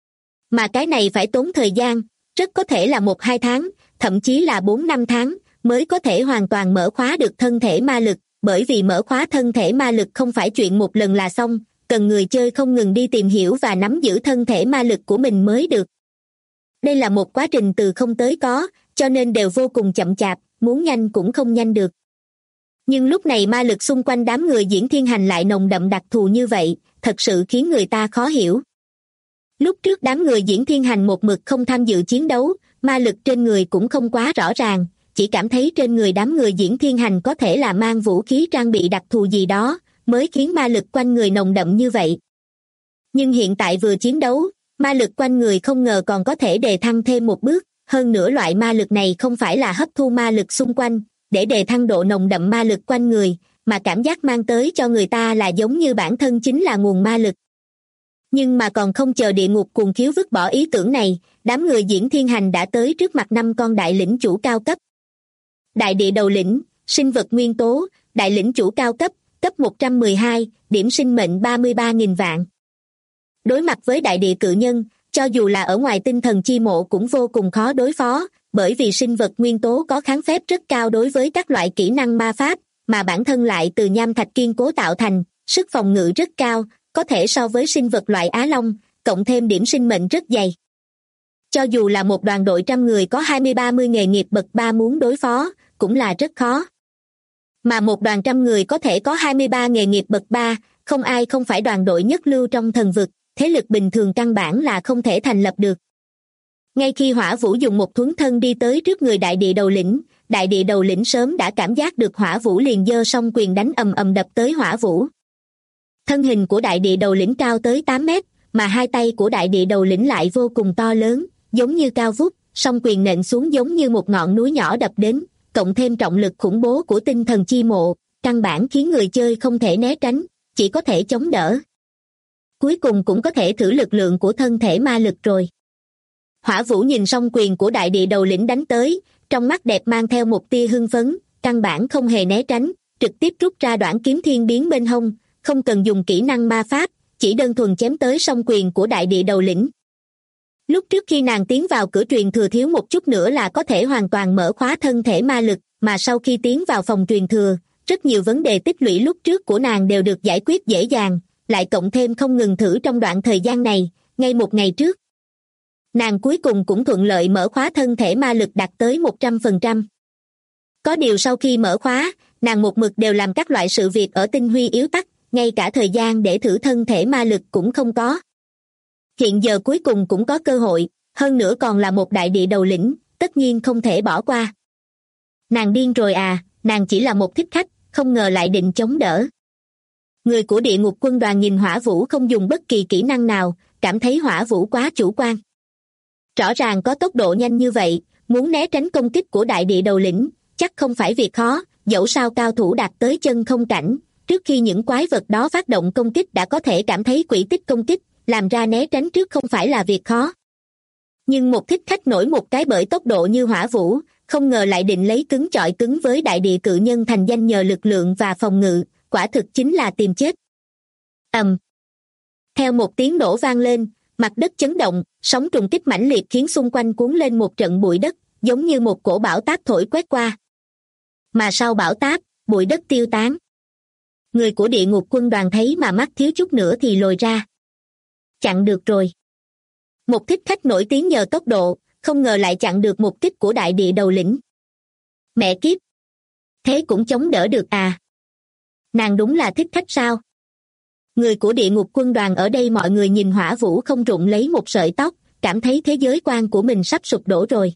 Mà cái này phải tốn thời gian, rất có thể là 1-2 tháng, thậm chí là 4-5 tháng, mới có thể hoàn toàn mở khóa được thân thể ma lực, bởi vì mở khóa thân thể ma lực không phải chuyện một lần là xong, cần người chơi không ngừng đi tìm hiểu và nắm giữ thân thể ma lực của mình mới được. Đây là một quá trình từ không tới có, cho nên đều vô cùng chậm chạp, muốn nhanh cũng không nhanh được. Nhưng lúc này ma lực xung quanh đám người diễn thiên hành lại nồng đậm đặc thù như vậy, thật sự khiến người ta khó hiểu. Lúc trước đám người diễn thiên hành một mực không tham dự chiến đấu, ma lực trên người cũng không quá rõ ràng, chỉ cảm thấy trên người đám người diễn thiên hành có thể là mang vũ khí trang bị đặc thù gì đó, mới khiến ma lực quanh người nồng đậm như vậy. Nhưng hiện tại vừa chiến đấu, ma lực quanh người không ngờ còn có thể đề thăng thêm một bước, hơn nữa loại ma lực này không phải là hấp thu ma lực xung quanh, để đề thăng độ nồng đậm ma lực quanh người, mà cảm giác mang tới cho người ta là giống như bản thân chính là nguồn ma lực. Nhưng mà còn không chờ địa ngục cuồng khiếu vứt bỏ ý tưởng này, đám người diễn thiên hành đã tới trước mặt 5 con đại lĩnh chủ cao cấp. Đại địa đầu lĩnh, sinh vật nguyên tố, đại lĩnh chủ cao cấp, cấp 112, điểm sinh mệnh 33.000 vạn. Đối mặt với đại địa cự nhân, cho dù là ở ngoài tinh thần chi mộ cũng vô cùng khó đối phó, bởi vì sinh vật nguyên tố có kháng phép rất cao đối với các loại kỹ năng ma pháp, mà bản thân lại từ nham thạch kiên cố tạo thành, sức phòng ngự rất cao, có thể so với sinh vật loại Á Long, cộng thêm điểm sinh mệnh rất dày. Cho dù là một đoàn đội 100 người có 20-30 nghề nghiệp bậc 3 muốn đối phó, cũng là rất khó. Mà một đoàn 100 người có thể có 23 nghề nghiệp bậc 3, không ai không phải đoàn đội nhất lưu trong thần vực, thế lực bình thường căn bản là không thể thành lập được. Ngay khi Hỏa Vũ dùng một thuấn thân đi tới trước người đại địa đầu lĩnh sớm đã cảm giác được Hỏa Vũ liền giơ song quyền đánh ầm ầm đập tới Hỏa Vũ. Thân hình của đại địa đầu lĩnh cao tới 8 mét, mà hai tay của đại địa đầu lĩnh lại vô cùng to lớn, giống như cao vút, song quyền nện xuống giống như một ngọn núi nhỏ đập đến, cộng thêm trọng lực khủng bố của tinh thần chi mộ, căn bản khiến người chơi không thể né tránh, chỉ có thể chống đỡ. Cuối cùng cũng có thể thử lực lượng của thân thể ma lực rồi. Hỏa Vũ nhìn song quyền của đại địa đầu lĩnh đánh tới, trong mắt đẹp mang theo một tia hưng phấn, căn bản không hề né tránh, trực tiếp rút ra đoản kiếm thiên biến bên hông, không cần dùng kỹ năng ma pháp, chỉ đơn thuần chém tới song quyền của đại địa đầu lĩnh. Lúc trước khi nàng tiến vào cửa truyền thừa thiếu một chút nữa là có thể hoàn toàn mở khóa thân thể ma lực, mà sau khi tiến vào phòng truyền thừa, rất nhiều vấn đề tích lũy lúc trước của nàng đều được giải quyết dễ dàng, lại cộng thêm không ngừng thử trong đoạn thời gian này, ngay một ngày trước. Nàng cuối cùng cũng thuận lợi mở khóa thân thể ma lực đạt tới 100%. Có điều sau khi mở khóa, nàng một mực đều làm các loại sự việc ở tinh huy yếu tắc, ngay cả thời gian để thử thân thể ma lực cũng không có. Hiện giờ cuối cùng cũng có cơ hội, hơn nữa còn là một đại địa đầu lĩnh, tất nhiên không thể bỏ qua. Nàng điên rồi à, nàng chỉ là một thích khách, không ngờ lại định chống đỡ. Người của địa ngục quân đoàn nhìn Hỏa Vũ không dùng bất kỳ kỹ năng nào, cảm thấy Hỏa Vũ quá chủ quan. Rõ ràng có tốc độ nhanh như vậy, muốn né tránh công kích của đại địa đầu lĩnh, chắc không phải việc khó, dẫu sao cao thủ đạt tới chân không cảnh. Trước khi những quái vật đó phát động công kích đã có thể cảm thấy quỹ tích công kích, làm ra né tránh trước không phải là việc khó. Nhưng một thích khách nổi một cái bởi tốc độ như hỏa vũ, không ngờ lại định lấy cứng chọi cứng với đại địa cự nhân thành danh nhờ lực lượng và phòng ngự, quả thực chính là tìm chết. Theo một tiếng nổ vang lên, mặt đất chấn động, sóng trùng kích mãnh liệt khiến xung quanh cuốn lên một trận bụi đất, giống như một cổ bão táp thổi quét qua. Mà sau bão táp, bụi đất tiêu tán. Người của địa ngục quân đoàn thấy mà mắt thiếu chút nữa thì lồi ra. Chặn được rồi. Một thích khách nổi tiếng nhờ tốc độ, không ngờ lại chặn được một kích của đại địa đầu lĩnh. Mẹ kiếp! Thế cũng chống đỡ được à? Nàng đúng là thích khách sao? Người của địa ngục quân đoàn ở đây mọi người nhìn Hỏa Vũ không rụng lấy một sợi tóc, cảm thấy thế giới quan của mình sắp sụp đổ rồi.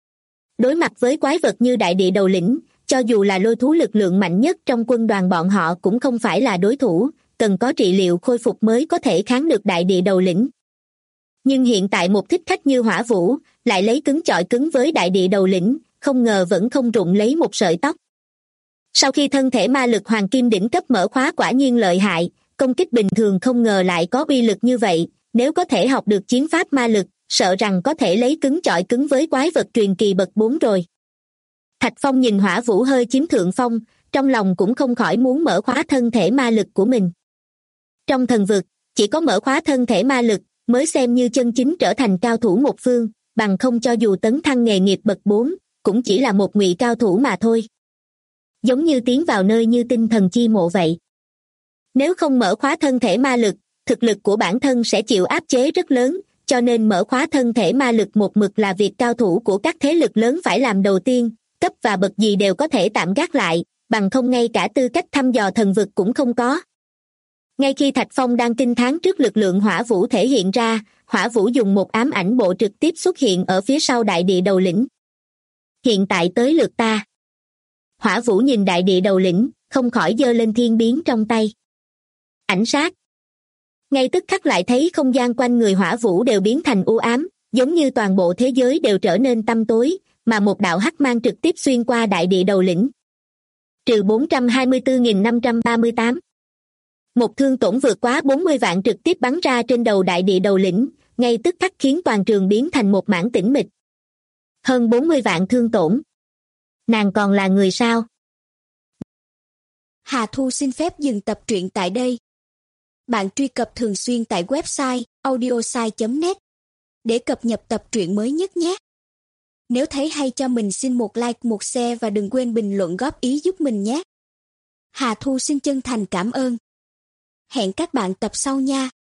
Đối mặt với quái vật như đại địa đầu lĩnh, cho dù là lôi thú lực lượng mạnh nhất trong quân đoàn bọn họ cũng không phải là đối thủ, cần có trị liệu khôi phục mới có thể kháng được đại địa đầu lĩnh. Nhưng hiện tại một thích khách như Hỏa Vũ lại lấy cứng chọi cứng với đại địa đầu lĩnh, không ngờ vẫn không rụng lấy một sợi tóc. Sau khi thân thể ma lực hoàng kim đỉnh cấp mở khóa quả nhiên lợi hại, công kích bình thường không ngờ lại có uy lực như vậy, nếu có thể học được chiến pháp ma lực, sợ rằng có thể lấy cứng chọi cứng với quái vật truyền kỳ bậc 4 rồi. Thạch Phong nhìn Hỏa Vũ hơi chiếm thượng phong, trong lòng cũng không khỏi muốn mở khóa thân thể ma lực của mình. Trong thần vực, chỉ có mở khóa thân thể ma lực mới xem như chân chính trở thành cao thủ một phương, bằng không cho dù tấn thăng nghề nghiệp bậc 4, cũng chỉ là một ngụy cao thủ mà thôi. Giống như tiến vào nơi như tinh thần chi mộ vậy. Nếu không mở khóa thân thể ma lực, thực lực của bản thân sẽ chịu áp chế rất lớn, cho nên mở khóa thân thể ma lực một mực là việc cao thủ của các thế lực lớn phải làm đầu tiên, cấp và bậc gì đều có thể tạm gác lại, bằng không ngay cả tư cách thăm dò thần vực cũng không có. Ngay khi Thạch Phong đang kinh thán trước lực lượng Hỏa Vũ thể hiện ra, Hỏa Vũ dùng một ám ảnh bộ trực tiếp xuất hiện ở phía sau đại địa đầu lĩnh. Hiện tại tới lượt ta. Hỏa Vũ nhìn đại địa đầu lĩnh, không khỏi giơ lên thiên biến trong tay. Ảnh sát. Ngay tức khắc lại thấy không gian quanh người Hỏa Vũ đều biến thành u ám, giống như toàn bộ thế giới đều trở nên tăm tối, mà một đạo hắc mang trực tiếp xuyên qua đại địa đầu lĩnh. Trừ 424.538. Một thương tổn vượt quá 40 vạn trực tiếp bắn ra trên đầu đại địa đầu lĩnh, ngay tức khắc khiến toàn trường biến thành một mảng tĩnh mịch. Hơn 40 vạn thương tổn. Nàng còn là người sao? Hà Thu xin phép dừng tập truyện tại đây. Bạn truy cập thường xuyên tại website audiosai.net để cập nhật tập truyện mới nhất nhé. Nếu thấy hay cho mình xin một like, một share và đừng quên bình luận góp ý giúp mình nhé. Hà Thu xin chân thành cảm ơn. Hẹn các bạn tập sau nha.